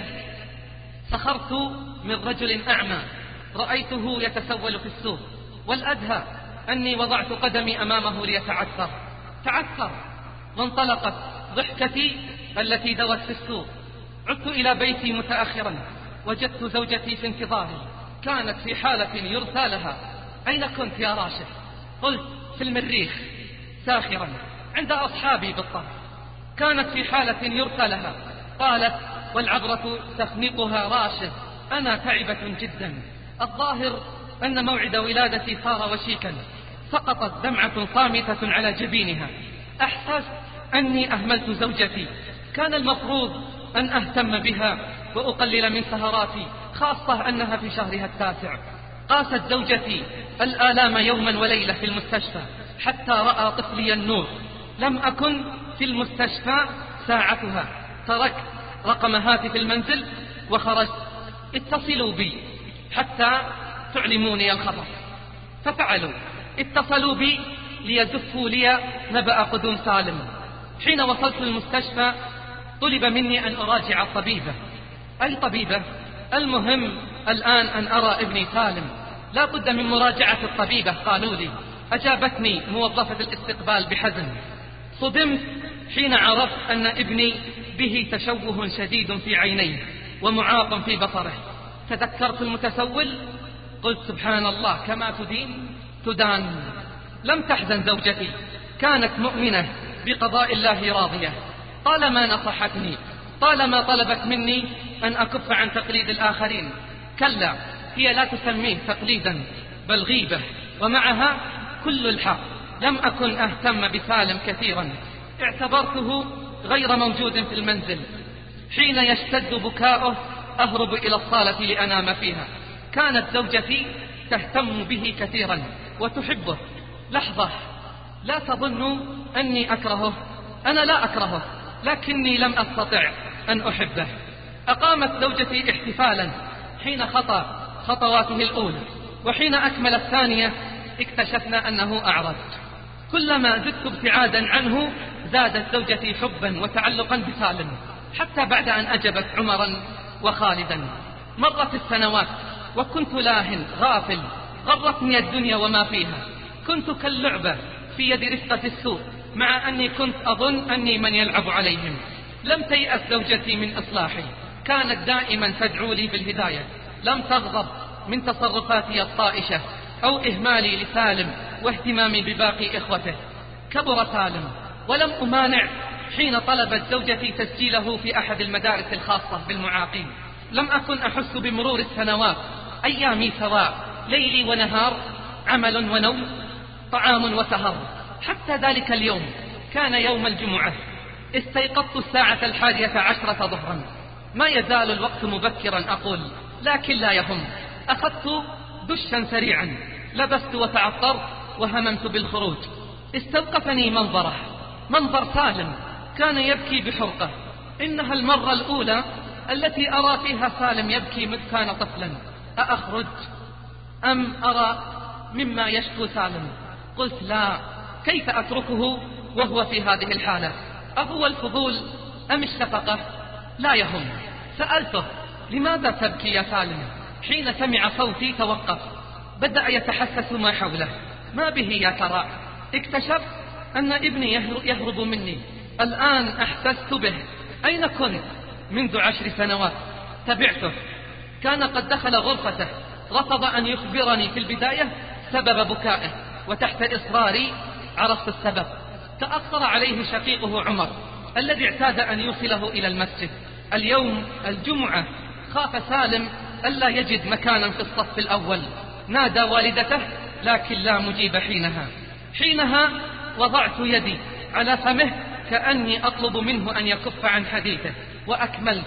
Speaker 2: سخرت من رجل أعمى رأيته يتسول في السوق، والأدهى أني وضعت قدمي أمامه ليتعثر. تعثر وانطلقت ضحكتي التي دوت في السوق. عدت إلى بيتي متأخرا، وجدت زوجتي في انتظاري، كانت في حالة يرثى لها. أين كنت يا راشد؟ قلت: في المريخ، ساخرا عند أصحابي بالطرف. كانت في حالة يرثى لها. قالت: والعبرة تخنقها راشد، أنا تعبة جدا، الظاهر أن موعد ولادتي صار وشيكا. سقطت دمعة صامتة على جبينها. أحسست أني أهملت زوجتي، كان المفروض أن أهتم بها وأقلل من سهراتي، خاصة أنها في شهرها التاسع. قاست زوجتي الآلام يوما وليلة في المستشفى حتى رأى طفلي النور. لم أكن في المستشفى ساعتها، تركت رقم هاتف المنزل وخرجت: اتصلوا بي حتى تعلموني الخبر. ففعلوا، اتصلوا بي ليزفوا لي نبأ قدوم سالم. حين وصلت المستشفى طلب مني أن أراجع الطبيبة. أي طبيبة؟ المهم الآن أن أرى ابني سالم، لا بد من مراجعة الطبيبة، قالوا لي. أجابتني موظفة الاستقبال بحزن. صدمت حين عرفت أن ابني به تشوه شديد في عينيه ومعاق في بصره. تذكرت المتسول، قلت: سبحان الله، كما تدين تدان. لم تحزن زوجتي، كانت مؤمنة بقضاء الله راضية. طالما نصحتني، طالما طلبت مني أن أكف عن تقليد الآخرين. كلا، هي لا تسميه تقليدا بل غيبة، ومعها كل الحق. لم أكن أهتم بسالم كثيرا، اعتبرته غير موجود في المنزل. حين يشتد بكاؤه أهرب إلى الصالة لأنام فيها. كانت زوجتي تهتم به كثيرا وتحبه. لحظة، لا تظنوا أني أكرهه، أنا لا أكرهه، لكني لم أستطع أن أحبه. أقامت زوجتي احتفالا حين خطى خطواته الأولى، وحين أكمل الثانية اكتشفنا أنه أعرج. كلما زدت ابتعادا عنه زادت زوجتي حبا وتعلقا بسالم، حتى بعد أن أجبت عمرا وخالدا. مرت السنوات وكنت لاهٍ غافل، غرتني الدنيا وما فيها. كنت كاللعبة في يد رفقة السوء، مع أني كنت أظن أني من يلعب عليهم. لم تيأس زوجتي من إصلاحي، كانت دائما تدعو لي بالهداية. لم تغضب من تصرفاتي الطائشة أو إهمالي لسالم واهتمامي بباقي إخوته. كبر سالم، ولم أمانع حين طلبت زوجتي تسجيله في أحد المدارس الخاصة بالمعاقين. لم أكن أحس بمرور السنوات، أيامي سواء، ليلي ونهار، عمل ونوم، طعام وسهر. حتى ذلك اليوم كان يوم الجمعة. استيقظت الساعة الحادية عشرة ظهرا. ما يزال الوقت مبكرا، أقول لكن لا يهم. أخذت دشا سريعا، لبست وتعطرت وهممت بالخروج. استوقفني منظره، منظر سالم كان يبكي بحرقة. إنها المرة الأولى التي أرى فيها سالم يبكي مذ كان طفلا. أأخرج أم أرى مما يشكو سالم؟ قلت لا، كيف أتركه وهو في هذه الحالة؟ أهو الفضول أم الشفقة؟ لا يهم. سألته لماذا تبكي يا سالم؟ حين سمع صوتي توقف، بدأ يتحسس ما حوله. ما به يا ترى؟ اكتشف أن ابني يهرب مني. الآن أحسست به. أين كنت منذ عشر سنوات؟ تبعته، كان قد دخل غرفته، رفض أن يخبرني في البداية سبب بكائه، وتحت إصراري عرفت السبب. تأثر عليه شقيقه عمر الذي اعتاد أن يوصله إلى المسجد. اليوم الجمعة خاف سالم ألا يجد مكانا في الصف الأول، نادى والدته لكن لا مجيب. حينها حينها وضعت يدي على فمه كأني أطلب منه أن يكف عن حديثه، وأكملت.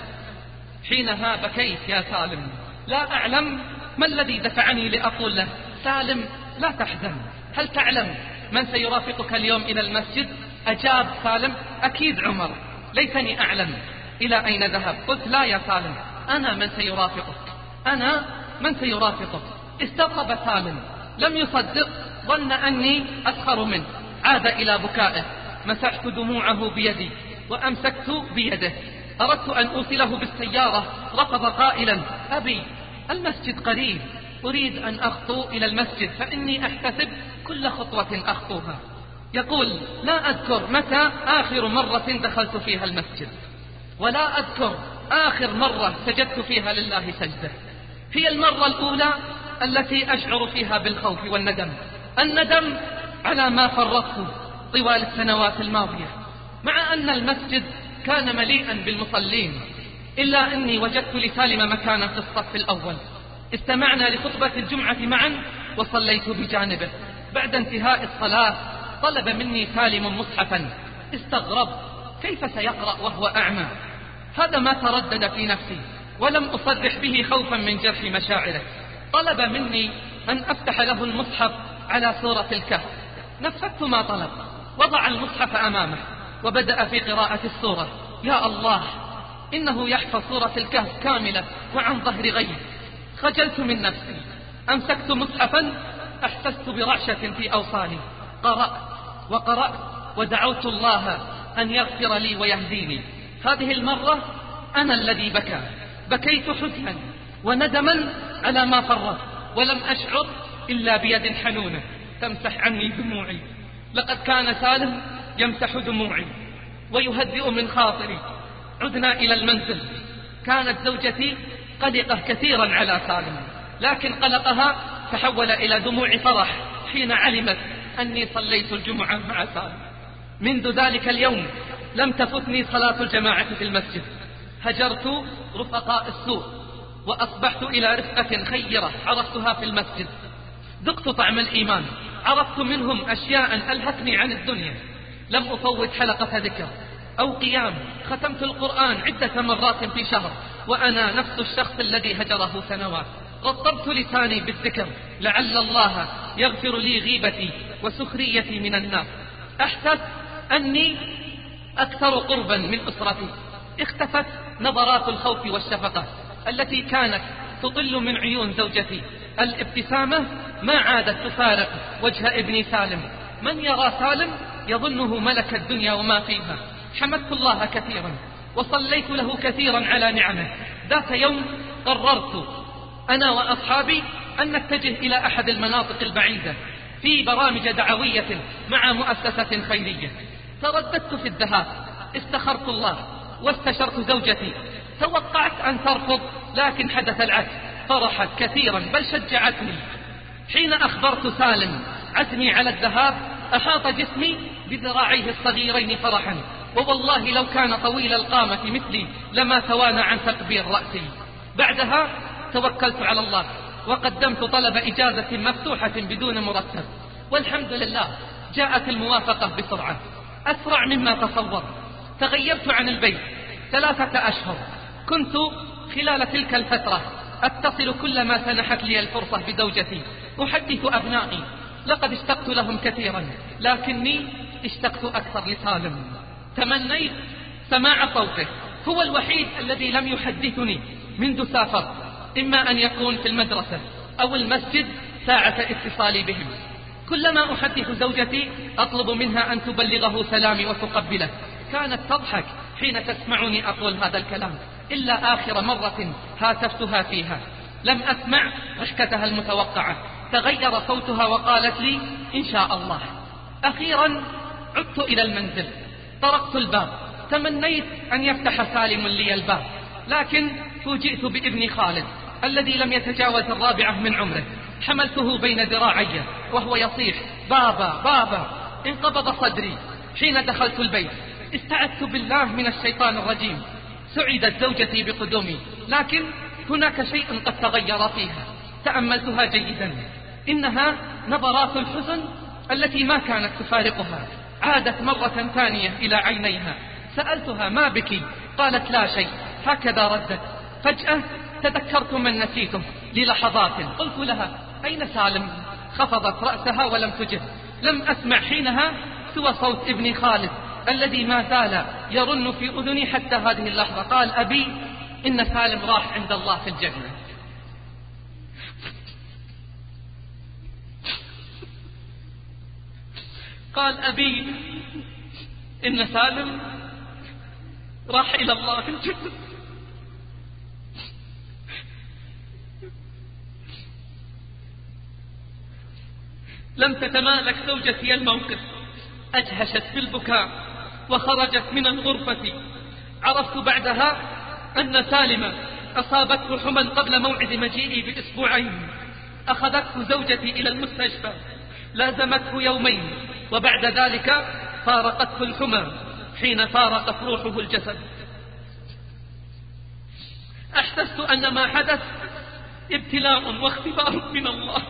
Speaker 2: حينها بكيت يا سالم، لا أعلم ما الذي دفعني لأقول له سالم لا تحزن، هل تعلم من سيرافقك اليوم إلى المسجد؟ أجاب سالم أكيد عمر، ليتني أعلم إلى أين ذهب. قلت لا يا سالم، أنا من سيرافقك، أنا من سيرافقك. استغرب سالم، لم يصدق، ظن أني أسخر منه، عاد إلى بكائه. مسحت دموعه بيدي وأمسكت بيده، أردت أن أوصله بالسيارة، رفض قائلا أبي المسجد قريب، أريد أن أخطو إلى المسجد فإني أحتسب كل خطوة أخطوها. يقول لا أذكر متى آخر مرة دخلت فيها المسجد، ولا أذكر آخر مرة سجدت فيها لله سجدة. هي المرة الأولى التي أشعر فيها بالخوف والندم، الندم على ما فرطت طوال السنوات الماضية. مع أن المسجد كان مليئا بالمصلين، إلا أني وجدت لسالم مكانا في الصف الأول. استمعنا لخطبة الجمعة معا وصليت بجانبه. بعد انتهاء الصلاة طلب مني سالم مصحفا. استغرب، كيف سيقرأ وهو أعمى؟ هذا ما تردد في نفسي، ولم أصرح به خوفا من جرح مشاعره. طلب مني أن أفتح له المصحف على سورة الكهف. نفذت ما طلب، وضع المصحف أمامه وبدأ في قراءة السورة. يا الله، إنه يحفظ سورة الكهف كاملة وعن ظهر غيب. خجلت من نفسي، أمسكت مصحفا، أحسست برعشة في أوصالي. قرأت وقرأت ودعوت الله أن يغفر لي ويهديني. هذه المرة أنا الذي بكى، بكيت حزنا وندما على ما فرط، ولم أشعر إلا بيد حنونة تمسح عني دموعي. لقد كان سالم يمسح دموعي ويهدئ من خاطري. عدنا إلى المنزل. كانت زوجتي قلقة كثيرا على سالم، لكن قلقها تحول إلى دموع فرح حين علمت أني صليت الجمعة مع سالم. منذ ذلك اليوم لم تفتني صلاة الجماعة في المسجد. هجرت رفقاء السوء وأصبحت إلى رفقة خيرة عرفتها في المسجد. ذقت طعم الإيمان، عرفت منهم أشياء ألهتني عن الدنيا. لم أفوت حلقة ذكر أو قيام. ختمت القرآن عدة مرات في شهر وأنا نفس الشخص الذي هجره سنوات. رطبت لساني بالذكر لعل الله يغفر لي غيبتي وسخريتي من الناس. أحسست أني أكثر قربا من أسرتي. اختفت نظرات الخوف والشفقة التي كانت تطل من عيون زوجتي. الابتسامة ما عادت تفارق وجه ابني سالم. من يرى سالم يظنه ملك الدنيا وما فيها. حمدت الله كثيرا وصليت له كثيرا على نعمه. ذات يوم قررت أنا وأصحابي أن نتجه إلى أحد المناطق البعيدة في برامج دعوية مع مؤسسة خيرية. ترددت في الذهاب، استخرت الله واستشرت زوجتي. توقعت أن ترفض لكن حدث العكس، فرحت كثيرا بل شجعتني. حين أخبرت سالم عزمي على الذهاب أحاط جسمي بذراعيه الصغيرين فرحا، ووالله لو كان طويل القامة مثلي لما توانى عن تقبيل رأسي. بعدها توكلت على الله وقدمت طلب إجازة مفتوحة بدون مرتب، والحمد لله جاءت الموافقة بسرعة أسرع مما تصور. تغيبت عن البيت ثلاثة أشهر. كنت خلال تلك الفترة أتصل كلما سنحت لي الفرصة بزوجتي، أحدث أبنائي، لقد اشتقت لهم كثيرا، لكني اشتقت أكثر لسالم. تمنيت سماع صوته، هو الوحيد الذي لم يحدثني منذ سافر، إما أن يكون في المدرسة أو المسجد ساعة اتصالي بهم. كلما أحدث زوجتي أطلب منها أن تبلغه سلامي وتقبله، كانت تضحك حين تسمعني أقول هذا الكلام، إلا آخر مرة هاتفتها فيها لم أسمع ضحكتها المتوقعة، تغير صوتها وقالت لي إن شاء الله. أخيرا عدت إلى المنزل، طرقت الباب، تمنيت أن يفتح سالم لي الباب، لكن فوجئت بابني خالد الذي لم يتجاوز الرابعة من عمره، حملته بين ذراعي وهو يصيح بابا بابا. انقبض صدري حين دخلت البيت، استعذت بالله من الشيطان الرجيم. سعدت زوجتي بقدومي، لكن هناك شيء قد تغير فيها، تأملتها جيدا، إنها نظرات الحزن التي ما كانت تفارقها عادت مرة ثانية إلى عينيها. سألتها ما بك؟ قالت لا شيء، هكذا ردت. فجأة تذكرت من نسيته للحظات، قلت لها أين سالم؟ خفضت رأسها ولم تجب. لم أسمع حينها سوى صوت ابني خالد الذي ما زال يرن في أذني حتى هذه اللحظة. قال أبي إن سالم راح عند الله في الجنة. قال أبي إن سالم راح إلى الله في الجنة. لم تتمالك زوجتي الموقف، أجهشت بالبكاء وخرجت من الغرفة. عرفت بعدها أن سالم أصابته حمى قبل موعد مجيئي بأسبوعين. أخذته زوجتي إلى المستشفى، لازمته يومين، وبعد ذلك فارقته الحمى حين فارقت روحه الجسد. أحسست أن ما حدث ابتلاء واختبار من الله.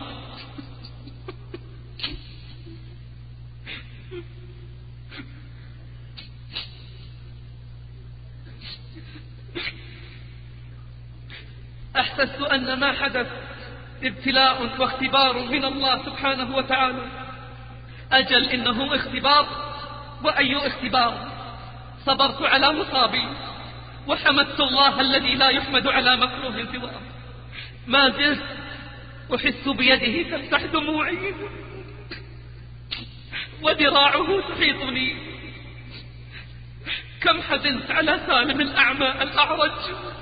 Speaker 2: أحسست أن ما حدث ابتلاء واختبار من الله سبحانه وتعالى. أجل إنه اختبار، وأي اختبار. صبرت على مصابي وحمدت الله الذي لا يحمد على مكروه سواه. ما زلت أحس بيده تفتح دموعي وذراعه تحيطني. كم حزنت على سالم الأعمى الأعرج.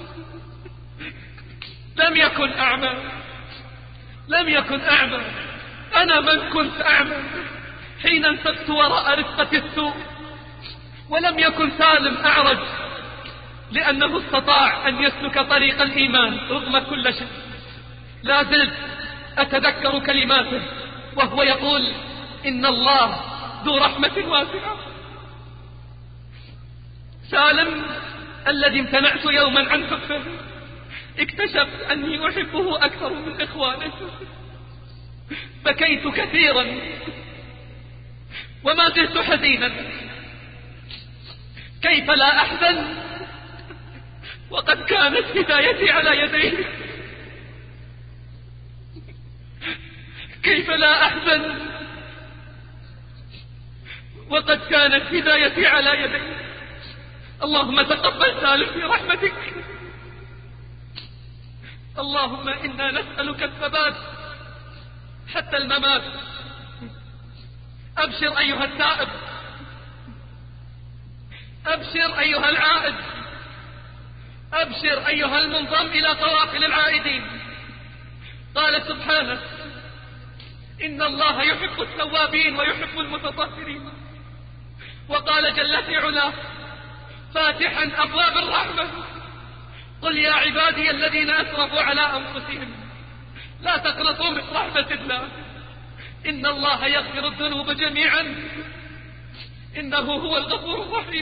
Speaker 2: لم يكن أعمى، لم يكن أعمى، أنا من كنت أعمى حين انسبت وراء رفقة السوء. ولم يكن سالم أعرج لأنه استطاع أن يسلك طريق الإيمان رغم كل شيء. لا زلت أتذكر كلماته وهو يقول إن الله ذو رحمة واسعة. سالم الذي امتنعت يوما عن حبه اكتشفت أني أحبه أكثر من إخوانه. بكيت كثيرا وما زلت حزينا. كيف لا أحزن وقد كانت هدايتي على يديه؟ كيف لا أحزن وقد كانت هدايتي على يديه؟ اللهم تقبل سالم في رحمتك. اللهم إنا نسألك الثبات حتى الممات. أبشر أيها التائب، أبشر أيها العائد، أبشر أيها المنضم إلى قوافل العائدين. قال سبحانه إن الله يحب التوابين ويحب المتطهرين. وقال جل في علاه فاتحا أبواب الرحمة قل يا عبادي الذين أسرفوا على أنفسهم لا تقنطوا من رحمة الله إن الله يغفر الذنوب جميعا إنه هو الغفور الرحيم.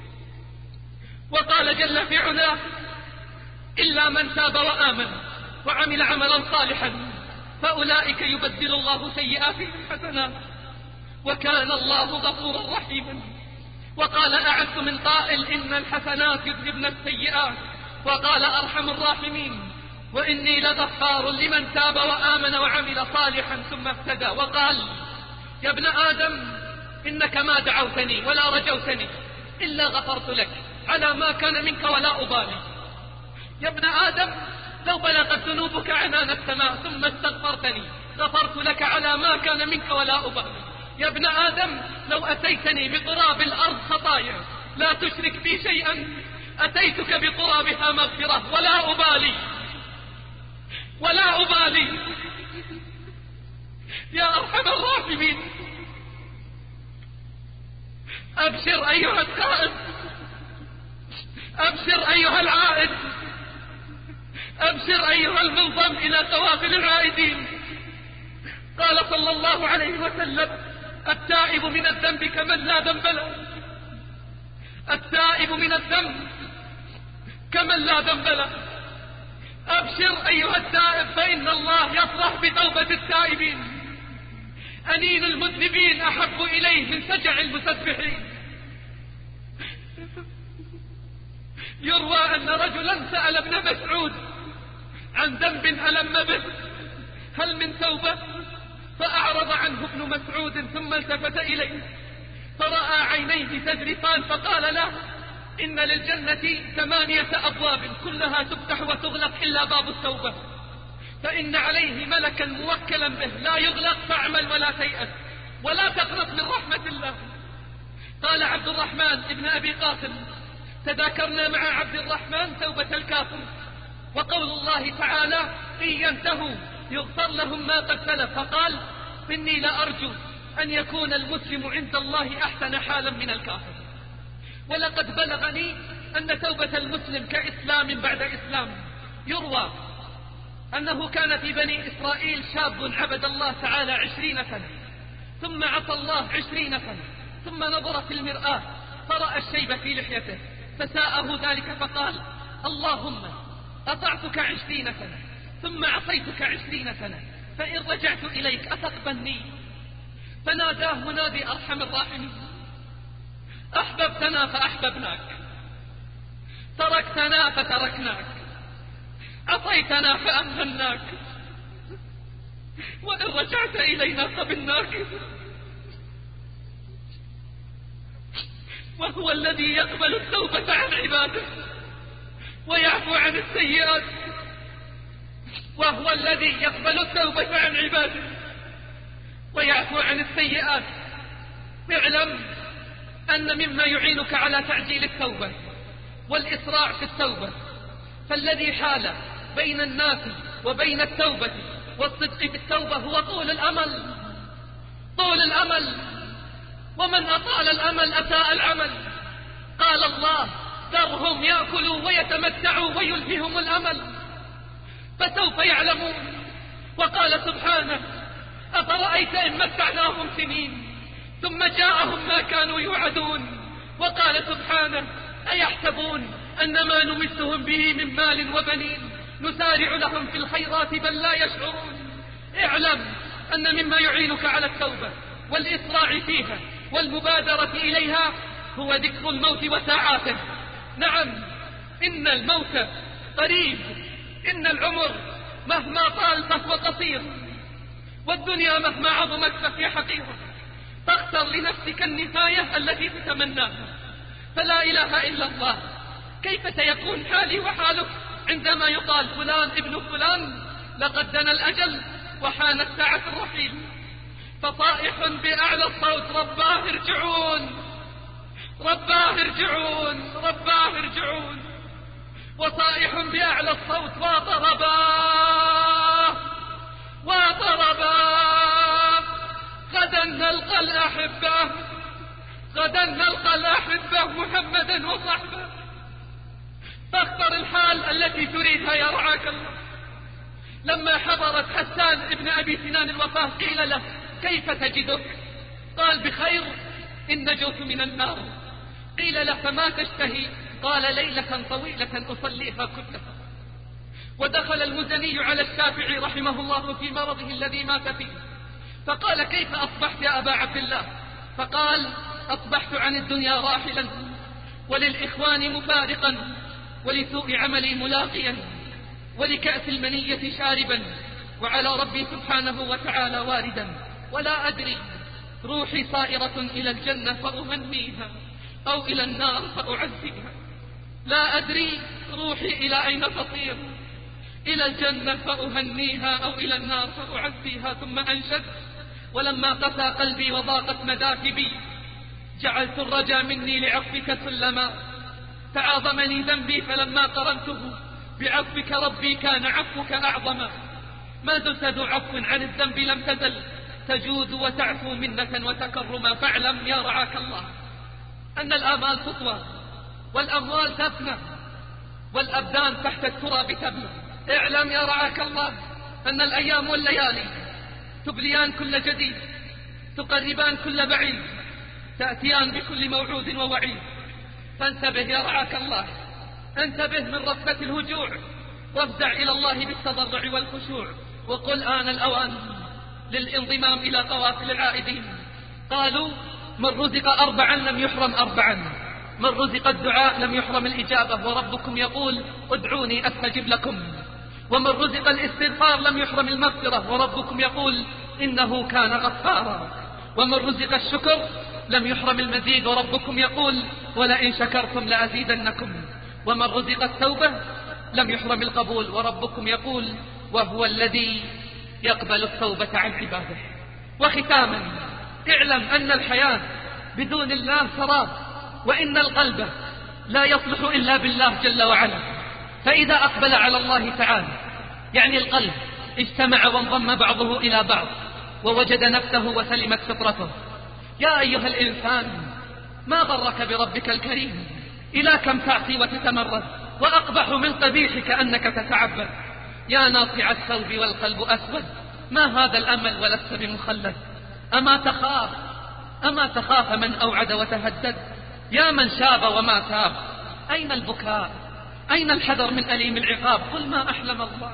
Speaker 2: وقال جل في علاه إلا من تاب وآمن وعمل عملا صالحا فأولئك يبدل الله سيئاتهم حسنات وكان الله غفورا رحيما. وقال أعز من قائل إن الحسنات يذهبن السيئات. وقال أرحم الراحمين وإني لغفار لمن تاب وآمن وعمل صالحا ثم اهتدى. وقال: يا ابن آدم إنك ما دعوتني ولا رجوتني إلا غفرت لك على ما كان منك ولا أبالي. يا ابن آدم لو بلغت ذنوبك عنان السماء ثم استغفرتني غفرت لك على ما كان منك ولا أبالي. يا ابن آدم لو أتيتني بقراب الأرض خطايا لا تشرك بي شيئا أتيتك بقرابها مغفرة ولا أبالي ولا أبالي. يا أرحم الراحمين، أبشر أيها القائد، أبشر أيها العائد، أبشر أيها المنضم إلى قوافل العائدين. قال صلى الله عليه وسلم: التائب من الذنب كمن لا ذنب له، التائب من الذنب كمن لا ذنب له. أبشر أيها التائب فإن الله يفرح بتوبة التائبين. أنين المذنبين أحب إليه من سجع المسبحين. يروى أن رجلا سأل ابن مسعود عن ذنب ألم به: هل من توبة؟ فأعرض عنه ابن مسعود ثم التفت إليه فرأى عينيه تذرفان فقال له: إن للجنة ثمانية أبواب كلها تفتح وتغلق إلا باب التوبة، فإن عليه ملكا موكلا به لا يغلق، فاعمل ولا تيأس ولا تقنط من رحمة الله. قال عبد الرحمن ابن أبي قاسم: تذاكرنا مع عبد الرحمن توبة الكافر وقول الله تعالى: إن ينتهوا يغفر لهم ما قد سلف، فقال: إني لأرجو أن يكون المسلم عند الله أحسن حالا من الكافر. ولقد بلغني أن توبة المسلم كإسلام بعد إسلام. يروى أنه كان في بني إسرائيل شاب عبد الله تعالى عشرين سنة ثم عصى الله عشرين سنة ثم نظر في المرآة فرأى الشيب في لحيته فساءه ذلك فقال: اللهم أطعتك عشرين سنة ثم عصيتك عشرين سنة فإن رجعت إليك أتقبلني؟ فناداه منادي أرحم الراحمين: أحببتنا فأحببناك، تركتنا فتركناك، عصيتنا فأمهلناك، وإن رجعت إلينا قبلناك. وهو الذي يقبل التوبة عن عباده ويعفو عن السيئات، وهو الذي يقبل التوبة عن عباده ويعفو عن السيئات. اعلم أن مما يعينك على تعجيل التوبة والإسراع في التوبة فالذي حال بين الناس وبين التوبة والصدق في التوبة هو طول الأمل. طول الأمل، ومن أطال الأمل أساء العمل. قال الله: ذرهم يأكلوا ويتمتعوا ويلههم الأمل فسوف يعلمون. وقال سبحانه: أفرأيت إن متعناهم سنين ثم جاءهم ما كانوا يوعدون. وقال سبحانه: أيحسبون أن ما نمسهم به من مال وبنين نسارع لهم في الخيرات بل لا يشعرون. اعلم أن مما يعينك على التوبة والإسراع فيها والمبادرة إليها هو ذكر الموت وساعاته. نعم، إن الموت قريب، إن العمر مهما طال فهو قصير، والدنيا مهما عظمت فهي حقيرة. فاختر لنفسك النهاية التي تتمناها، فلا إله إلا الله. كيف سيكون حالي وحالك عندما يقال فلان ابن فلان لقد دنا الأجل وحانت ساعة الرحيل؟ فطائح بأعلى الصوت: رباه ارجعون، رباه ارجعون، رباه ارجعون. وصائح بأعلى الصوت: وطرباه، وطرباه، غدا نلقى الأحبة، غدا نلقى الأحبة محمدا وصحبه. فاختر الحال التي تريدها يرعاك الله. لما حضرت حسان ابن أبي سنان الوفاة قيل له: كيف تجدك؟ قال: بخير إن نجوت من النار. قيل له: فما تشتهي؟ قال: ليلة طويلة أصليها كلها. ودخل المزني على الشافعي رحمه الله في مرضه الذي مات فيه فقال: كيف أصبحت يا أبا عبد الله؟ فقال: أصبحت عن الدنيا راحلا وللإخوان مفارقا ولسوء عملي ملاقيا ولكأس المنية شاربا، وعلى ربي سبحانه وتعالى واردا، ولا أدري روحي صائرة إلى الجنة فأهنيها أو إلى النار فأعزيها. لا أدري روحي إلى أين تطير، إلى الجنة فأهنيها أو إلى النار فأعزيها. ثم أنشد: ولما قسى قلبي وضاقت مداكبي جعلت الرجا مني لعفوك سلما، تعاظمني ذنبي فلما قرنته بعفوك ربي كان عفوك أعظما. ما زلت ذو عفو عن الذنب لم تزل تجود وتعفو منة وتكرما. فاعلم يا رعاك الله أن الآمال تطوى والأموال تفنى والأبدان تحت التراب تبنى. اعلم يا رعاك الله أن الأيام والليالي تبليان كل جديد، تقربان كل بعيد، تأتيان بكل موعود ووعيد. فانتبه يا رعاك الله، انتبه من رفة الهجوع، وافزع إلى الله بالتضرع والخشوع، وقل آن الأوان للانضمام إلى قوافل العائدين. قالوا: من رزق أربعا لم يحرم أربعا، من رزق الدعاء لم يحرم الإجابة، وربكم يقول: ادعوني أستجب لكم. ومن رزق الاستغفار لم يحرم المغفرة، وربكم يقول: إنه كان غفارا. ومن رزق الشكر لم يحرم المزيد، وربكم يقول: ولئن شكرتم لأزيدنكم. ومن رزق التوبة لم يحرم القبول، وربكم يقول: وهو الذي يقبل التوبة عن عباده. وختاما، اعلم أن الحياة بدون الله سراب، وإن القلب لا يصلح إلا بالله جل وعلا. فإذا أقبل على الله تعالى يعني القلب اجتمع وانضم بعضه إلى بعض ووجد نفسه وسلمت فطرته. يا أيها الإنسان ما غرك بربك الكريم؟ إلى كم تعصي وتتمرد؟ وأقبح من قبيحك أنك تتعبد. يا ناصع الثوب والقلب أسود، ما هذا الأمل ولست بمخلد؟ أما تخاف أما تخاف من أوعد وتهدد؟ يا من شاب وما تاب، أين البكاء؟ أين الحذر من أليم العقاب؟ قل: ما أحلم الله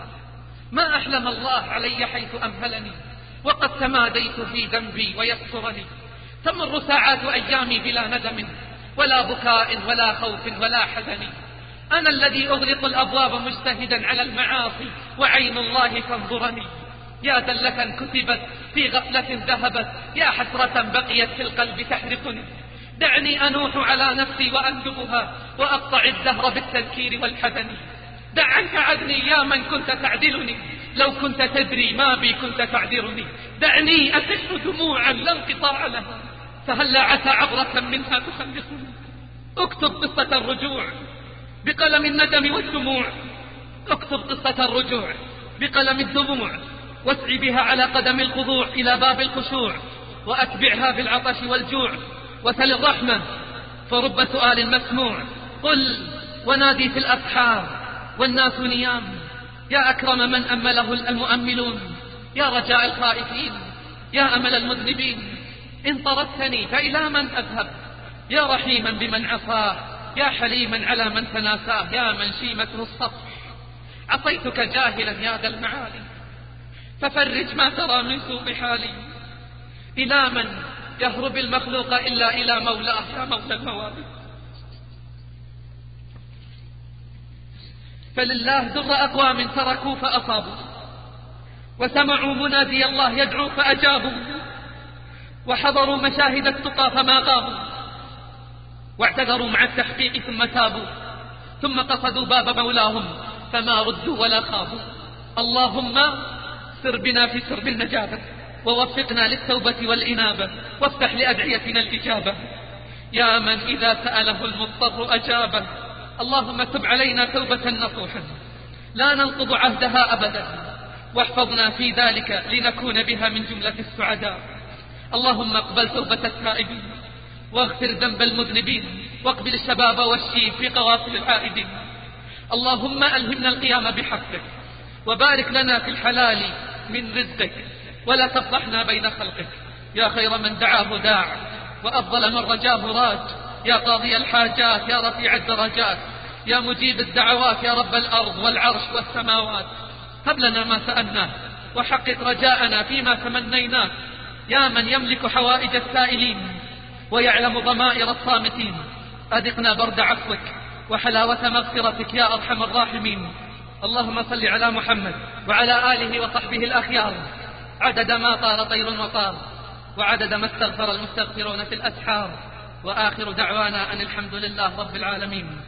Speaker 2: ما أحلم الله علي حيث أمهلني، وقد تماديت في ذنبي ويسترني. تمر ساعات أيامي بلا ندم ولا بكاء ولا خوف ولا حزن. أنا الذي أغلق الأبواب مجتهدا على المعاصي، وعين الله تنظرني. يا دلة كتبت في غفلة ذهبت، يا حسرة بقيت في القلب تحرقني. دعني أنوح على نفسي وأندبها، وأقطع الدهر بالتذكير والحزن. دع عنك عدني يا من كنت تعدلني، لو كنت تدري ما بي كنت تعذرني. دعني أسح دموعا لا انقطاع لها، فهلا عسى عبرة منها تخلصني. اكتب قصة الرجوع بقلم الندم والدموع، اكتب قصة الرجوع بقلم الدموع، واسعي بها على قدم الخضوع إلى باب الخشوع، وأتبعها بالعطش والجوع، وسل الرحمة فرب سؤال مسموع. قل ونادي في الأسحار والناس نيام، يا أكرم من أمله المؤملون، يا رجاء الخائفين، يا أمل المذنبين. إن طردتني فإلى من أذهب؟ يا رحيما بمن عصاه، يا حليما على من تناساه، يا من شيمته الصفح. عصيتك جاهلا يا ذا المعالي، ففرج ما ترى من سوء حالي. إلى من يهرب المخلوق إلا إلى مولاه، يا مولى الموالي. فلله در أقوام تركوا فأصابوا، وسمعوا منادي الله يدعو فأجابوا، وحضروا مشاهد التقى فما غابوا، واعتذروا مع التحقيق ثم تابوا، ثم قصدوا باب مولاهم فما ردوا ولا خابوا. اللهم سر بنا في سرب النجابة، ووفقنا للتوبة والإنابة، وافتح لأدعيتنا الإجابة. يا من إذا سأله المضطر أجابه، اللهم تب علينا توبة نصوحا لا ننقض عهدها أبدا، واحفظنا في ذلك لنكون بها من جملة السعداء. اللهم اقبل توبة التائبين، واغفر ذنب المذنبين، واقبل الشباب والشيب في قوافل العائدين. اللهم ألهمنا القيام بحقك، وبارك لنا في الحلال من رزقك، ولا تفضحنا بين خلقك. يا خير من دعاه داع، وأفضل من رجاه راج، يا قاضي الحاجات، يا رفيع الدرجات، يا مجيب الدعوات، يا رب الأرض والعرش والسماوات. هب لنا ما سألناه، وحقق رجاءنا فيما تمنيناه. يا من يملك حوائج السائلين، ويعلم ضمائر الصامتين، أذقنا برد عفوك وحلاوة مغفرتك يا أرحم الراحمين. اللهم صل على محمد وعلى آله وصحبه الأخيار عدد ما طار طير وطار، وعدد ما استغفر المستغفرون في الأسحار. وآخر دعوانا أن الحمد لله رب العالمين.